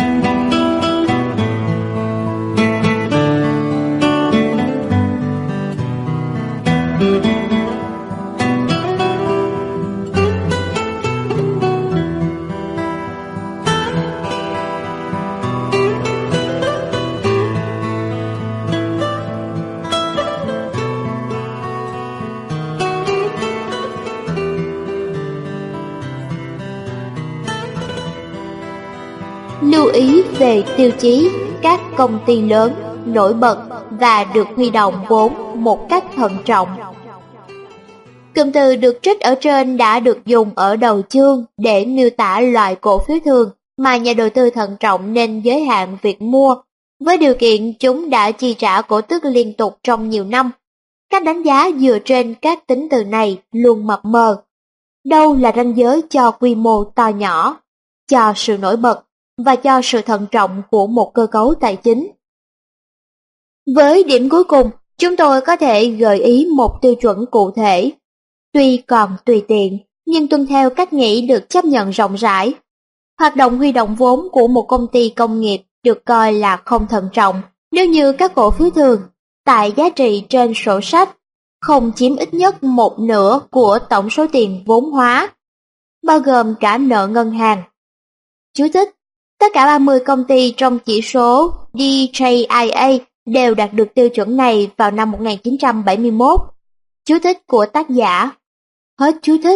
Lưu ý về tiêu chí các công ty lớn, nổi bật và được huy động vốn một cách thận trọng. Cụm từ được trích ở trên đã được dùng ở đầu chương để miêu tả loại cổ phiếu thường mà nhà đầu tư thận trọng nên giới hạn việc mua, với điều kiện chúng đã chi trả cổ tức liên tục trong nhiều năm. Cách đánh giá dựa trên các tính từ này luôn mập mờ. Đâu là ranh giới cho quy mô to nhỏ, cho sự nổi bật và cho sự thận trọng của một cơ cấu tài chính? Với điểm cuối cùng, chúng tôi có thể gợi ý một tiêu chuẩn cụ thể, tuy còn tùy tiện, nhưng tuân theo cách nghĩ được chấp nhận rộng rãi. Hoạt động huy động vốn của một công ty công nghiệp được coi là không thận trọng nếu như các cổ phiếu thường, tại giá trị trên sổ sách, không chiếm ít nhất một nửa của tổng số tiền vốn hóa, bao gồm cả nợ ngân hàng. Chú thích: tất cả 30 công ty trong chỉ số DJIA đều đạt được tiêu chuẩn này vào năm 1971. Chú thích của tác giả. Hết chú thích.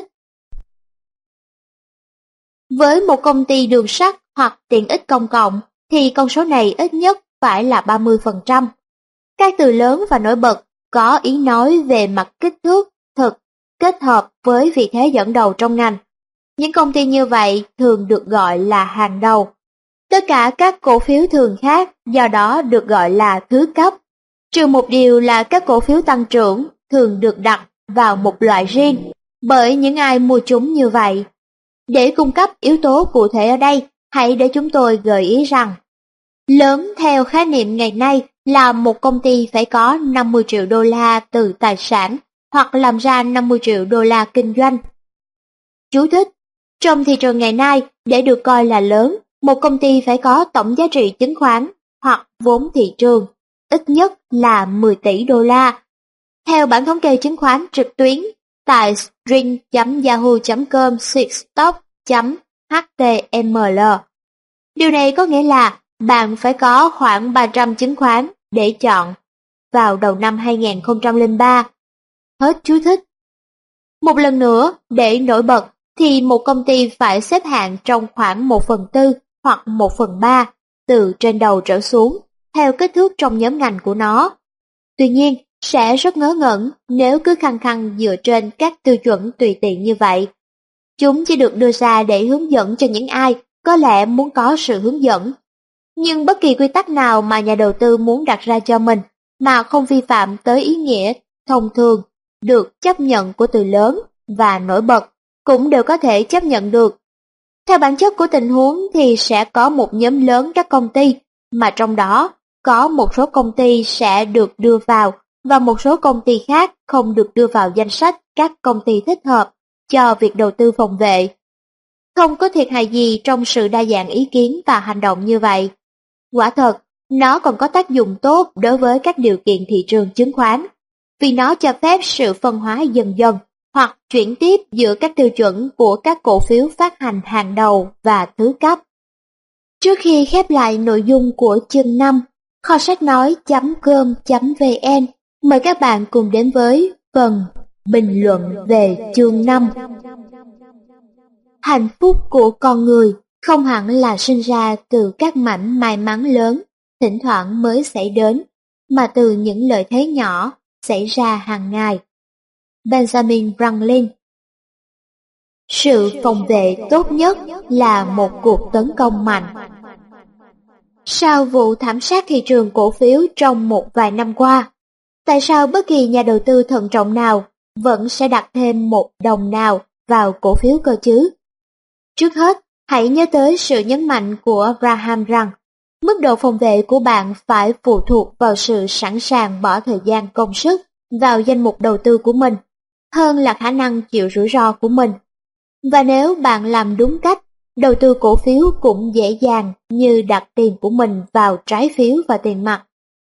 Với một công ty đường sắt hoặc tiện ích công cộng thì con số này ít nhất phải là 30%. Các từ lớn và nổi bật có ý nói về mặt kích thước thực kết hợp với vị thế dẫn đầu trong ngành. Những công ty như vậy thường được gọi là hàng đầu. Tất cả các cổ phiếu thường khác do đó được gọi là thứ cấp, trừ một điều là các cổ phiếu tăng trưởng thường được đặt vào một loại riêng bởi những ai mua chúng như vậy. Để cung cấp yếu tố cụ thể ở đây, hãy để chúng tôi gợi ý rằng lớn theo khái niệm ngày nay là một công ty phải có 50 triệu đô la từ tài sản hoặc làm ra 50 triệu đô la kinh doanh. Chú thích: trong thị trường ngày nay, để được coi là lớn, một công ty phải có tổng giá trị chứng khoán hoặc vốn thị trường ít nhất là 10 tỷ đô la. Theo bảng thống kê chứng khoán trực tuyến tại string.yahoo.com/stock.html, điều này có nghĩa là bạn phải có khoảng 300 chứng khoán để chọn vào đầu năm 2003. Hết chú thích. Một lần nữa, để nổi bật thì một công ty phải xếp hạng trong khoảng 1/4 hoặc 1/3 từ trên đầu trở xuống, theo kích thước trong nhóm ngành của nó. Tuy nhiên, sẽ rất ngớ ngẩn nếu cứ khăng khăng dựa trên các tiêu chuẩn tùy tiện như vậy. Chúng chỉ được đưa ra để hướng dẫn cho những ai có lẽ muốn có sự hướng dẫn. Nhưng bất kỳ quy tắc nào mà nhà đầu tư muốn đặt ra cho mình mà không vi phạm tới ý nghĩa thông thường được chấp nhận của từ lớn và nổi bật cũng đều có thể chấp nhận được. Theo bản chất của tình huống thì sẽ có một nhóm lớn các công ty, mà trong đó có một số công ty sẽ được đưa vào và một số công ty khác không được đưa vào danh sách các công ty thích hợp cho việc đầu tư phòng vệ. Không có thiệt hại gì trong sự đa dạng ý kiến và hành động như vậy. Quả thật, nó còn có tác dụng tốt đối với các điều kiện thị trường chứng khoán, vì nó cho phép sự phân hóa dần dần hoặc chuyển tiếp giữa các tiêu chuẩn của các cổ phiếu phát hành hàng đầu và thứ cấp. Trước khi khép lại nội dung của chương 5, kho sách nói.com.vn mời các bạn cùng đến với phần bình luận về chương 5. Hạnh phúc của con người không hẳn là sinh ra từ các mảnh may mắn lớn thỉnh thoảng mới xảy đến, mà từ những lợi thế nhỏ xảy ra hàng ngày. Benjamin Franklin. Sự phòng vệ tốt nhất là một cuộc tấn công mạnh. Sau vụ thảm sát thị trường cổ phiếu trong một vài năm qua, tại sao bất kỳ nhà đầu tư thận trọng nào vẫn sẽ đặt thêm một đồng nào vào cổ phiếu cơ chứ? Trước hết, hãy nhớ tới sự nhấn mạnh của Graham rằng mức độ phòng vệ của bạn phải phụ thuộc vào sự sẵn sàng bỏ thời gian công sức vào danh mục đầu tư của mình, hơn là khả năng chịu rủi ro của mình. Và nếu bạn làm đúng cách, đầu tư cổ phiếu cũng dễ dàng như đặt tiền của mình vào trái phiếu và tiền mặt.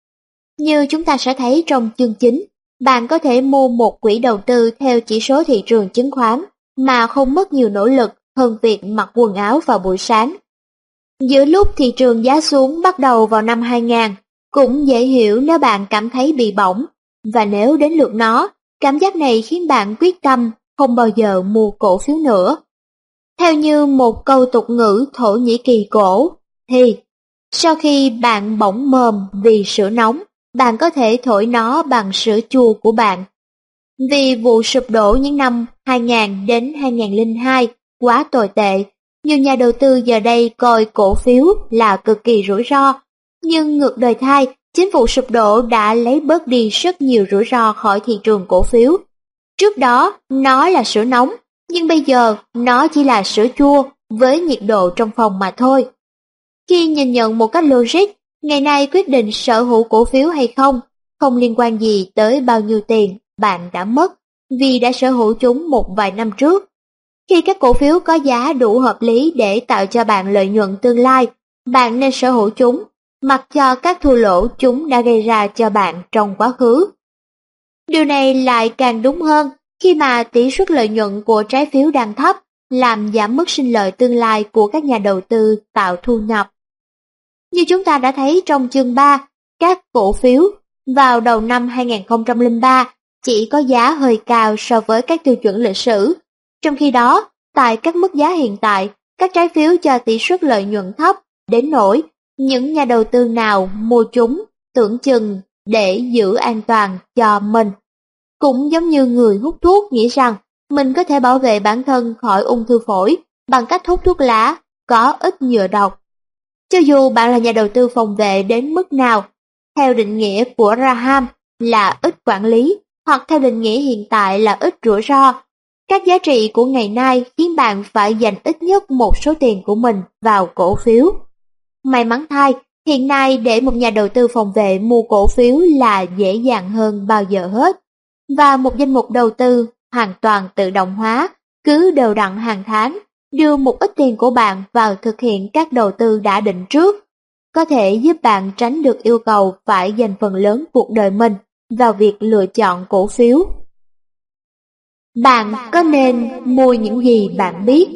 Như chúng ta sẽ thấy trong chương 9, bạn có thể mua một quỹ đầu tư theo chỉ số thị trường chứng khoán mà không mất nhiều nỗ lực hơn việc mặc quần áo vào buổi sáng. Giữa lúc thị trường giá xuống bắt đầu vào năm 2000, cũng dễ hiểu nếu bạn cảm thấy bị bỏng, và nếu đến lượt nó, cảm giác này khiến bạn quyết tâm không bao giờ mua cổ phiếu nữa. Theo như một câu tục ngữ Thổ Nhĩ Kỳ cổ, thì sau khi bạn bỏng mồm vì sữa nóng, bạn có thể thổi nó bằng sữa chua của bạn. Vì vụ sụp đổ những năm 2000 đến 2002 quá tồi tệ, nhiều nhà đầu tư giờ đây coi cổ phiếu là cực kỳ rủi ro. Nhưng ngược đời thay, chính vụ sụp đổ đã lấy bớt đi rất nhiều rủi ro khỏi thị trường cổ phiếu. Trước đó, nó là sữa nóng, nhưng bây giờ nó chỉ là sữa chua với nhiệt độ trong phòng mà thôi. Khi nhìn nhận một cách logic, ngày nay quyết định sở hữu cổ phiếu hay không liên quan gì tới bao nhiêu tiền bạn đã mất vì đã sở hữu chúng một vài năm trước. Khi các cổ phiếu có giá đủ hợp lý để tạo cho bạn lợi nhuận tương lai, bạn nên sở hữu chúng, mặc cho các thua lỗ chúng đã gây ra cho bạn trong quá khứ. Điều này lại càng đúng hơn khi mà tỷ suất lợi nhuận của trái phiếu đang thấp, làm giảm mức sinh lợi tương lai của các nhà đầu tư tạo thu nhập. Như chúng ta đã thấy trong chương 3, các cổ phiếu vào đầu năm 2003 chỉ có giá hơi cao so với các tiêu chuẩn lịch sử. Trong khi đó, tại các mức giá hiện tại, các trái phiếu cho tỷ suất lợi nhuận thấp đến nỗi những nhà đầu tư nào mua chúng tưởng chừng để giữ an toàn cho mình. Cũng giống như người hút thuốc nghĩ rằng mình có thể bảo vệ bản thân khỏi ung thư phổi bằng cách hút thuốc lá có ít nhựa độc. Cho dù bạn là nhà đầu tư phòng vệ đến mức nào, theo định nghĩa của Graham là ít quản lý, hoặc theo định nghĩa hiện tại là ít rủi ro, các giá trị của ngày nay khiến bạn phải dành ít nhất một số tiền của mình vào cổ phiếu. May mắn thay, hiện nay để một nhà đầu tư phòng vệ mua cổ phiếu là dễ dàng hơn bao giờ hết. và một danh mục đầu tư hoàn toàn tự động hóa, cứ đều đặn hàng tháng, đưa một ít tiền của bạn vào thực hiện các đầu tư đã định trước, có thể giúp bạn tránh được yêu cầu phải dành phần lớn cuộc đời mình vào việc lựa chọn cổ phiếu. Bạn có nên mua những gì bạn biết?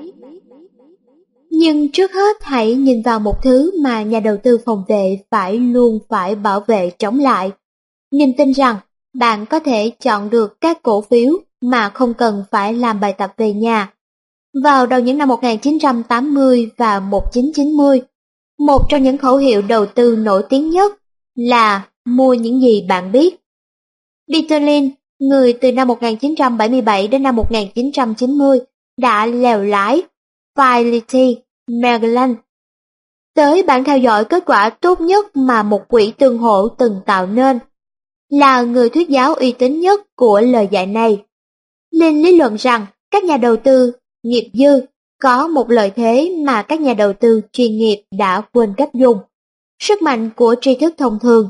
Nhưng trước hết hãy nhìn vào một thứ mà nhà đầu tư phòng vệ luôn phải bảo vệ chống lại. Niềm tin rằng bạn có thể chọn được các cổ phiếu mà không cần phải làm bài tập về nhà. Vào đầu những năm 1980 và 1990, một trong những khẩu hiệu đầu tư nổi tiếng nhất là mua những gì bạn biết. Peter Lynch, người từ năm 1977 đến năm 1990 đã lèo lái Fidelity Magellan tới bảng theo dõi kết quả tốt nhất mà một quỹ tương hỗ từng tạo nên, là người thuyết giáo uy tín nhất của lời dạy này. Lynch lý luận rằng các nhà đầu tư nghiệp dư có một lợi thế mà các nhà đầu tư chuyên nghiệp đã quên cách dùng: sức mạnh của tri thức thông thường.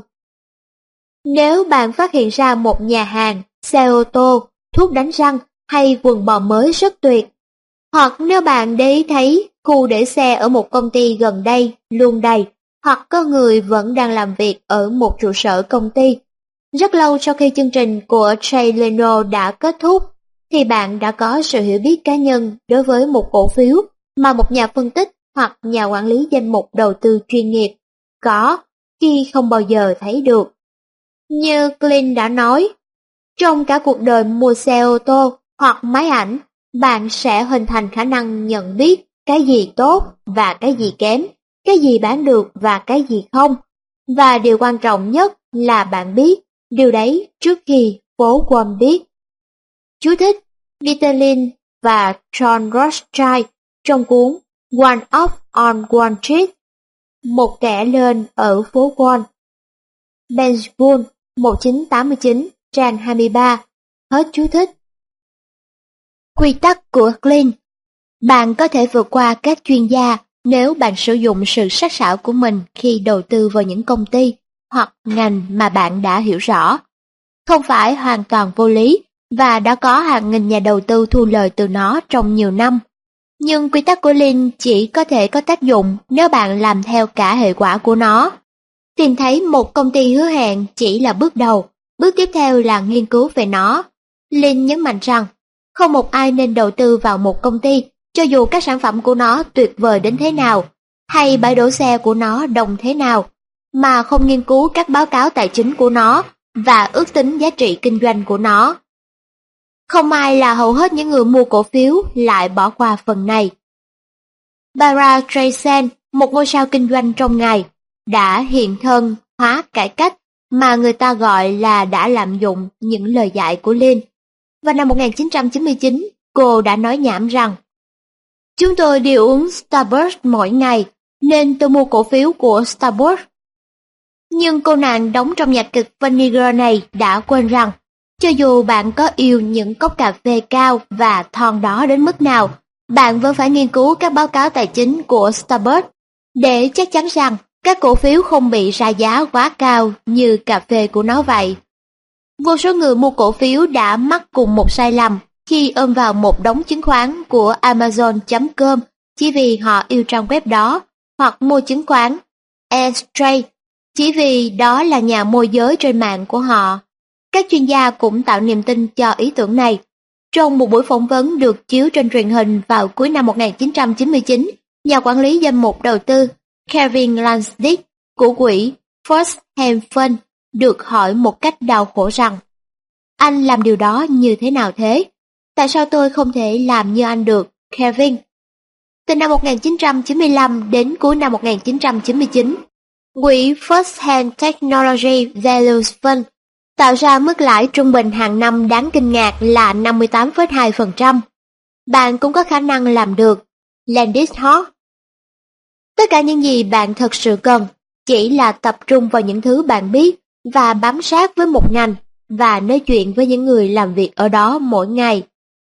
Nếu bạn phát hiện ra một nhà hàng, xe ô tô, thuốc đánh răng hay quần bò mới rất tuyệt, hoặc nếu bạn để ý thấy khu để xe ở một công ty gần đây luôn đầy, hoặc có người vẫn đang làm việc ở một trụ sở công ty, rất lâu sau khi chương trình của Jay Leno đã kết thúc, thì bạn đã có sự hiểu biết cá nhân đối với một cổ phiếu mà một nhà phân tích hoặc nhà quản lý danh mục đầu tư chuyên nghiệp có khi không bao giờ thấy được. Như Clint đã nói, trong cả cuộc đời mua xe ô tô hoặc máy ảnh, bạn sẽ hình thành khả năng nhận biết cái gì tốt và cái gì kém, cái gì bán được và cái gì không. Và điều quan trọng nhất là bạn biết điều đấy trước khi phố Wall biết. Chú thích: Peter Lynch và John Rothschild trong cuốn One Up on Wall Street, một kẻ lên ở phố Wall. Benjamin, 1989, trang 23. Hết chú thích. Quy tắc của Clint: bạn có thể vượt qua các chuyên gia nếu bạn sử dụng sự sắc sảo của mình khi đầu tư vào những công ty hoặc ngành mà bạn đã hiểu rõ. Không phải hoàn toàn vô lý, và đã có hàng nghìn nhà đầu tư thu lời từ nó trong nhiều năm. Nhưng quy tắc của Lynch chỉ có thể có tác dụng nếu bạn làm theo cả hệ quả của nó. Tìm thấy một công ty hứa hẹn chỉ là bước đầu, bước tiếp theo là nghiên cứu về nó. Lynch nhấn mạnh rằng, không một ai nên đầu tư vào một công ty, cho dù các sản phẩm của nó tuyệt vời đến thế nào, hay bãi đổ xe của nó đông thế nào, mà không nghiên cứu các báo cáo tài chính của nó và ước tính giá trị kinh doanh của nó. Không ai là hầu hết những người mua cổ phiếu lại bỏ qua phần này. Barbra Streisand, một ngôi sao kinh doanh trong ngày, đã hiện thân hóa cải cách mà người ta gọi là đã lạm dụng những lời dạy của Lynch. Vào năm 1999, cô đã nói nhảm rằng: chúng tôi đều uống Starbucks mỗi ngày, nên tôi mua cổ phiếu của Starbucks. Nhưng cô nàng đóng trong nhạc kịch Vanilla này đã quên rằng, cho dù bạn có yêu những cốc cà phê cao và thon đó đến mức nào, bạn vẫn phải nghiên cứu các báo cáo tài chính của Starbucks để chắc chắn rằng các cổ phiếu không bị ra giá quá cao như cà phê của nó vậy. Vô số người mua cổ phiếu đã mắc cùng một sai lầm khi ôm vào một đống chứng khoán của Amazon.com chỉ vì họ yêu trang web đó, hoặc mua chứng khoán Aistrade chỉ vì đó là nhà môi giới trên mạng của họ. Các chuyên gia cũng tạo niềm tin cho ý tưởng này. Trong một buổi phỏng vấn được chiếu trên truyền hình vào cuối năm 1999, nhà quản lý danh mục đầu tư Kevin Lansdick của quỹ First Hand Fund được hỏi một cách đau khổ rằng: anh làm điều đó như thế nào thế? Tại sao tôi không thể làm như anh được, Kevin? Từ năm 1995 đến cuối năm 1999, quỹ First Hand Technology Values Fund tạo ra mức lãi trung bình hàng năm đáng kinh ngạc là 58,2%. Bạn cũng có khả năng làm được, Landis Hawk. Tất cả những gì bạn thật sự cần chỉ là tập trung vào những thứ bạn biết và bám sát với một ngành và nói chuyện với những người làm việc ở đó mỗi ngày.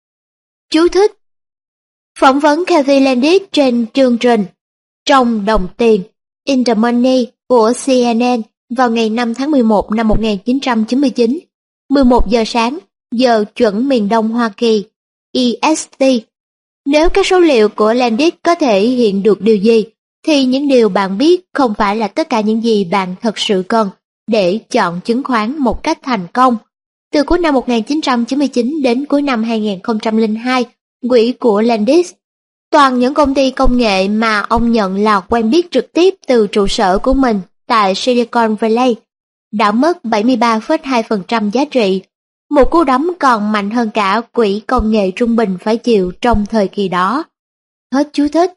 Chú thích: phỏng vấn Kevin Landis trên chương trình Trong đồng tiền In the Money của CNN vào ngày 5 tháng 11 năm 1999. 11 giờ sáng, giờ chuẩn miền Đông Hoa Kỳ, EST. Nếu các số liệu của Landis có thể hiện được điều gì, thì những điều bạn biết không phải là tất cả những gì bạn thật sự cần để chọn chứng khoán một cách thành công. Từ cuối năm 1999 đến cuối năm 2002, quỹ của Landis, toàn những công ty công nghệ mà ông nhận là quen biết trực tiếp từ trụ sở của mình tại Silicon Valley, đã mất 73,2% giá trị, một cú đấm còn mạnh hơn cả quỹ công nghệ trung bình phải chịu trong thời kỳ đó. Hết chú thích.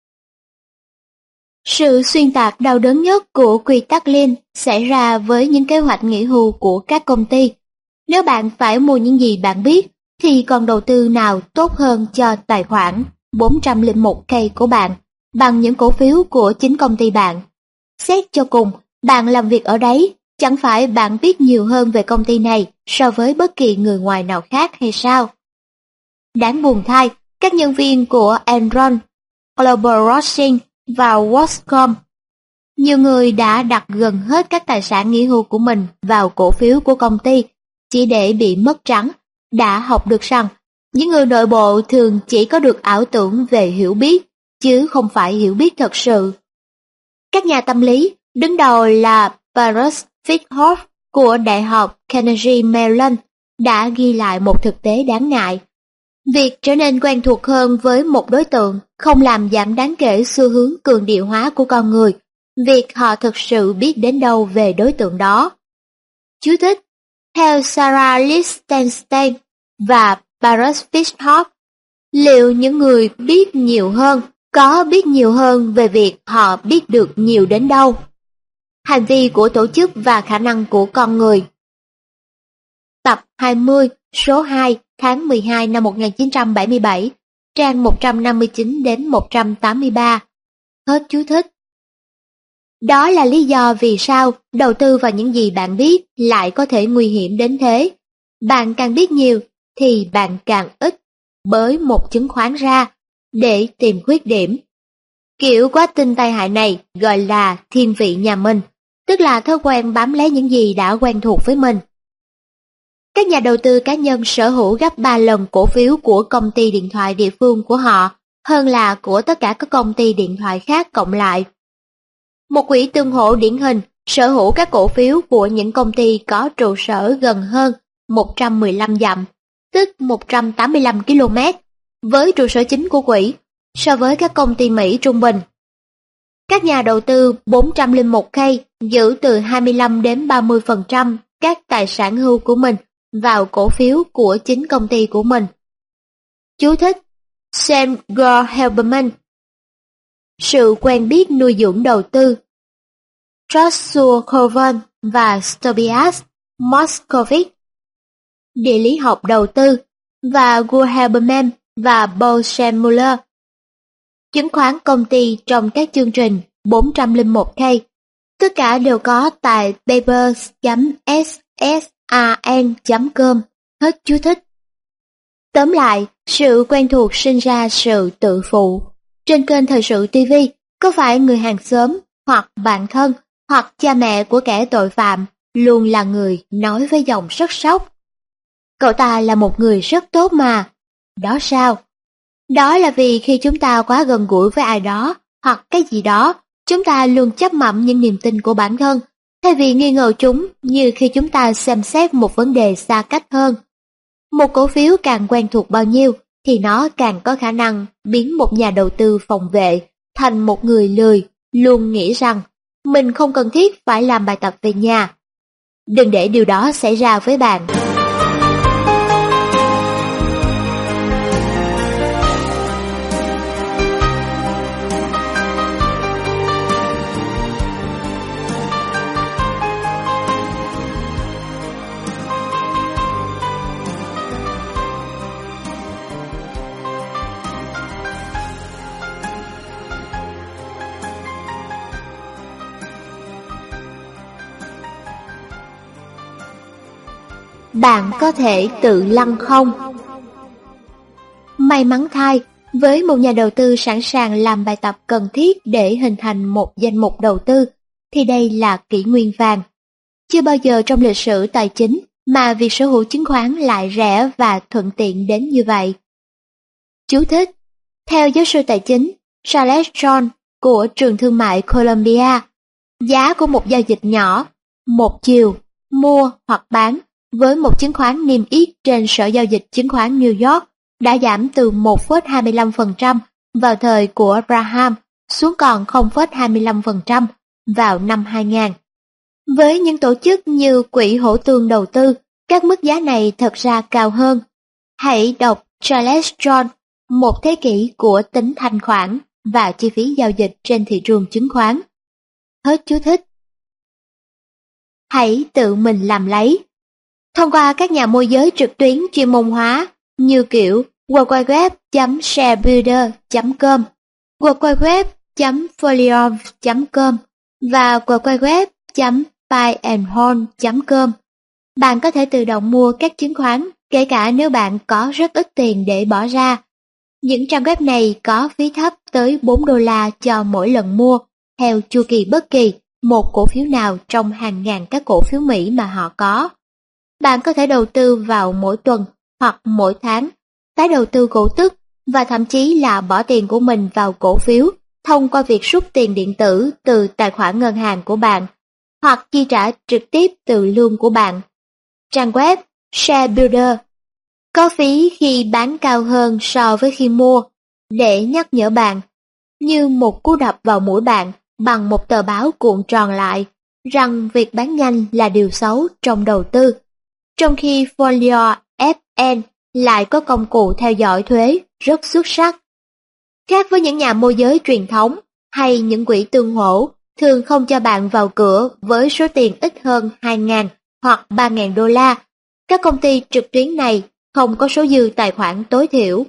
Sự xuyên tạc đau đớn nhất của quy tắc Lean xảy ra với những kế hoạch nghỉ hưu của các công ty. Nếu bạn phải mua những gì bạn biết, thì còn đầu tư nào tốt hơn cho tài khoản 401k của bạn bằng những cổ phiếu của chính công ty bạn. Xét cho cùng, bạn làm việc ở đấy, chẳng phải bạn biết nhiều hơn về công ty này so với bất kỳ người ngoài nào khác hay sao? Đáng buồn thay, các nhân viên của Enron, Global Crossing và WorldCom, nhiều người đã đặt gần hết các tài sản nghỉ hưu của mình vào cổ phiếu của công ty chỉ để bị mất trắng, đã học được rằng những người nội bộ thường chỉ có được ảo tưởng về hiểu biết, chứ không phải hiểu biết thật sự. Các nhà tâm lý, đứng đầu là Baruch Fichthoff của Đại học Carnegie Mellon, đã ghi lại một thực tế đáng ngại. Việc trở nên quen thuộc hơn với một đối tượng không làm giảm đáng kể xu hướng cường điệu hóa của con người, việc họ thực sự biết đến đâu về đối tượng đó. Chú thích: theo Sarah Lichtenstein và Baruch Fichthoff, liệu những người biết nhiều hơn có biết nhiều hơn về việc họ biết được nhiều đến đâu? Hành vi của tổ chức và khả năng của con người. Tập 20, số 2, tháng 12 năm 1977, trang 159 đến 183. Hết chú thích. Đó là lý do vì sao đầu tư vào những gì bạn biết lại có thể nguy hiểm đến thế. Bạn càng biết nhiều thì bạn càng ít bới một chứng khoán ra để tìm khuyết điểm. Kiểu quá tin tai hại này gọi là thiên vị nhà mình, tức là thói quen bám lấy những gì đã quen thuộc với mình. Các nhà đầu tư cá nhân sở hữu gấp 3 lần cổ phiếu của công ty điện thoại địa phương của họ, hơn là của tất cả các công ty điện thoại khác cộng lại. Một quỹ tương hỗ điển hình sở hữu các cổ phiếu của những công ty có trụ sở gần hơn 115 dặm, tức 185 km, với trụ sở chính của quỹ, so với các công ty Mỹ trung bình. Các nhà đầu tư 401k giữ từ 25 đến 30% các tài sản hưu của mình vào cổ phiếu của chính công ty của mình. Chú thích: Samuel Halberman. Sự quen biết nuôi dưỡng đầu tư. Joshua Cohen và Tobias Moskowitz. Địa lý học đầu tư và Gur Halberman và Paul Muller. Chứng khoán công ty trong các chương trình 401k. Tất cả đều có tại papers.ssan.com. Hết chú thích. Tóm lại, sự quen thuộc sinh ra sự tự phụ. Trên kênh Thời sự TV, có phải người hàng xóm, hoặc bạn thân, hoặc cha mẹ của kẻ tội phạm luôn là người nói với giọng rất sốc: cậu ta là một người rất tốt mà. Đó sao? Đó là vì khi chúng ta quá gần gũi với ai đó, hoặc cái gì đó, chúng ta luôn chấp mẩm những niềm tin của bản thân, thay vì nghi ngờ chúng như khi chúng ta xem xét một vấn đề xa cách hơn. Một cổ phiếu càng quen thuộc bao nhiêu, thì nó càng có khả năng biến một nhà đầu tư phòng vệ thành một người lười, luôn nghĩ rằng mình không cần thiết phải làm bài tập về nhà. Đừng để điều đó xảy ra với bạn. Bạn có thể tự lăn không? May mắn thay, với một nhà đầu tư sẵn sàng làm bài tập cần thiết để hình thành một danh mục đầu tư, thì đây là kỷ nguyên vàng. Chưa bao giờ trong lịch sử tài chính, mà việc sở hữu chứng khoán lại rẻ và thuận tiện đến như vậy. Chú thích: theo giáo sư tài chính Charles John của trường thương mại Columbia, giá của một giao dịch nhỏ, một chiều, mua hoặc bán với một chứng khoán niêm yết trên Sở Giao dịch Chứng khoán New York đã giảm từ 1,25% vào thời của Graham xuống còn 0,25% vào năm 2000. Với những tổ chức như Quỹ Hỗ tương Đầu tư, các mức giá này thật ra cao hơn. Hãy đọc Charles John, một thế kỷ của tính thanh khoản và chi phí giao dịch trên thị trường chứng khoán. Hết chú thích. Hãy tự mình làm lấy. Thông qua các nhà môi giới trực tuyến chuyên môn hóa như kiểu www.sharebuilder.com, www.folion.com và www.buyandhold.com, bạn có thể tự động mua các chứng khoán, kể cả nếu bạn có rất ít tiền để bỏ ra. Những trang web này có phí thấp tới $4 cho mỗi lần mua, theo chu kỳ bất kỳ một cổ phiếu nào trong hàng ngàn các cổ phiếu Mỹ mà họ có. Bạn có thể đầu tư vào mỗi tuần hoặc mỗi tháng, tái đầu tư cổ tức và thậm chí là bỏ tiền của mình vào cổ phiếu thông qua việc rút tiền điện tử từ tài khoản ngân hàng của bạn hoặc chi trả trực tiếp từ lương của bạn. Trang web Share Builder có phí khi bán cao hơn so với khi mua, để nhắc nhở bạn, như một cú đập vào mũi bạn bằng một tờ báo cuộn tròn lại, rằng việc bán nhanh là điều xấu trong đầu tư, trong khi Folio FN lại có công cụ theo dõi thuế rất xuất sắc. Khác với những nhà môi giới truyền thống hay những quỹ tương hỗ thường không cho bạn vào cửa với số tiền ít hơn 2.000 hoặc 3.000 đô la, các công ty trực tuyến này không có số dư tài khoản tối thiểu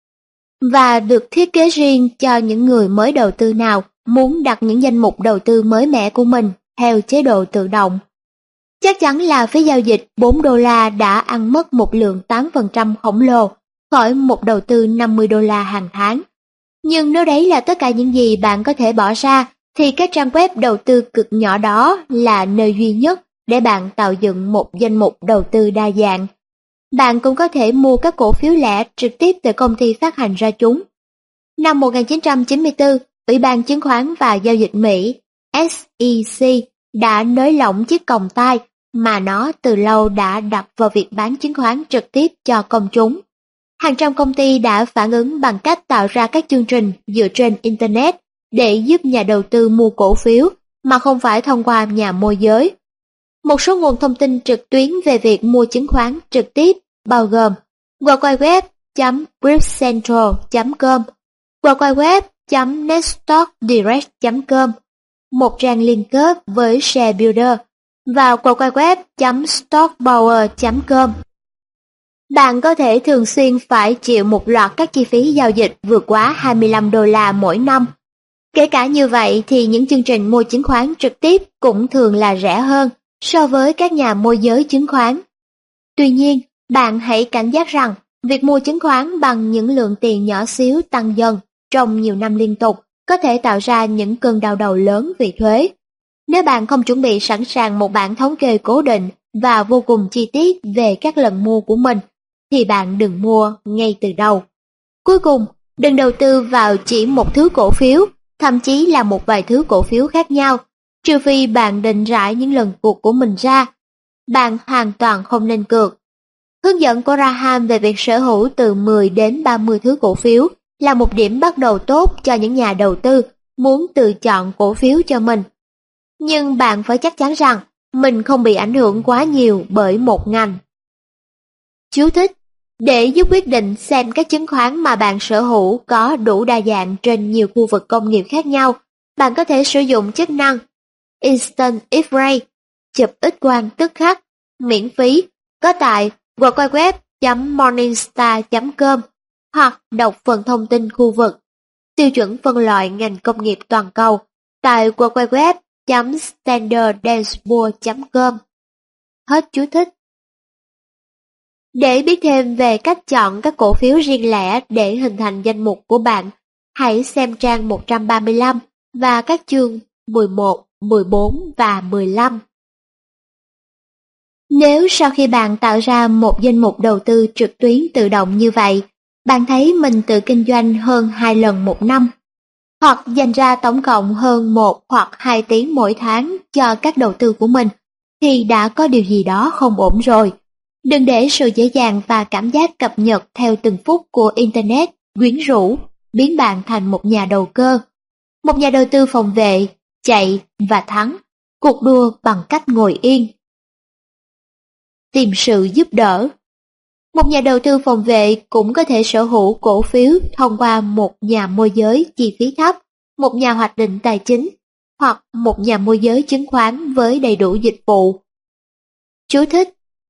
và được thiết kế riêng cho những người mới đầu tư nào muốn đặt những danh mục đầu tư mới mẻ của mình theo chế độ tự động. Chắc chắn là phí giao dịch $4 đã ăn mất một lượng 8% khổng lồ khỏi một đầu tư $50 hàng tháng. Nhưng nếu đấy là tất cả những gì bạn có thể bỏ ra, thì các trang web đầu tư cực nhỏ đó là nơi duy nhất để bạn tạo dựng một danh mục đầu tư đa dạng. Bạn cũng có thể mua các cổ phiếu lẻ trực tiếp từ công ty phát hành ra chúng. Năm 1994, Ủy ban Chứng khoán và Giao dịch Mỹ SEC đã nới lỏng chiếc còng tay mà nó từ lâu đã đặt vào việc bán chứng khoán trực tiếp cho công chúng. Hàng trăm công ty đã phản ứng bằng cách tạo ra các chương trình dựa trên Internet để giúp nhà đầu tư mua cổ phiếu mà không phải thông qua nhà môi giới. Một số nguồn thông tin trực tuyến về việc mua chứng khoán trực tiếp bao gồm www.briefcentral.com, www.netstockdirect.com, một trang liên kết với Share Builder và www.stockpower.com. Bạn có thể thường xuyên phải chịu một loạt các chi phí giao dịch vượt quá $25 mỗi năm. Kể cả như vậy thì những chương trình mua chứng khoán trực tiếp cũng thường là rẻ hơn so với các nhà môi giới chứng khoán. Tuy nhiên, bạn hãy cảnh giác rằng việc mua chứng khoán bằng những lượng tiền nhỏ xíu tăng dần trong nhiều năm liên tục có thể tạo ra những cơn đau đầu lớn vì thuế. Nếu bạn không chuẩn bị sẵn sàng một bảng thống kê cố định và vô cùng chi tiết về các lần mua của mình, thì bạn đừng mua ngay từ đầu. Cuối cùng, đừng đầu tư vào chỉ một thứ cổ phiếu, thậm chí là một vài thứ cổ phiếu khác nhau, trừ phi bạn định rải những lần cược của mình ra. Bạn hoàn toàn không nên cược. Hướng dẫn của Graham về việc sở hữu từ 10 đến 30 thứ cổ phiếu là một điểm bắt đầu tốt cho những nhà đầu tư muốn tự chọn cổ phiếu cho mình. Nhưng bạn phải chắc chắn rằng mình không bị ảnh hưởng quá nhiều bởi một ngành. Chú thích: để giúp quyết định xem các chứng khoán mà bạn sở hữu có đủ đa dạng trên nhiều khu vực công nghiệp khác nhau, bạn có thể sử dụng chức năng Instant X-ray, chụp X-quang tức khắc, miễn phí, có tại www.morningstar.com hoặc đọc phần thông tin khu vực, tiêu chuẩn phân loại ngành công nghiệp toàn cầu tại www.standarddashboard.com. Hết chú thích. Để biết thêm về cách chọn các cổ phiếu riêng lẻ để hình thành danh mục của bạn, hãy xem trang 135 và các chương 11, 14 và 15. Nếu sau khi bạn tạo ra một danh mục đầu tư trực tuyến tự động như vậy, bạn thấy mình tự kinh doanh hơn 2 lần một năm, hoặc dành ra tổng cộng hơn 1 hoặc 2 tiếng mỗi tháng cho các đầu tư của mình, thì đã có điều gì đó không ổn rồi. Đừng để sự dễ dàng và cảm giác cập nhật theo từng phút của Internet quyến rũ, biến bạn thành một nhà đầu cơ. Một nhà đầu tư phòng vệ, chạy và thắng, cuộc đua bằng cách ngồi yên. Tìm sự giúp đỡ. Một nhà đầu tư phòng vệ cũng có thể sở hữu cổ phiếu thông qua một nhà môi giới chi phí thấp, một nhà hoạch định tài chính, hoặc một nhà môi giới chứng khoán với đầy đủ dịch vụ. Chú thích: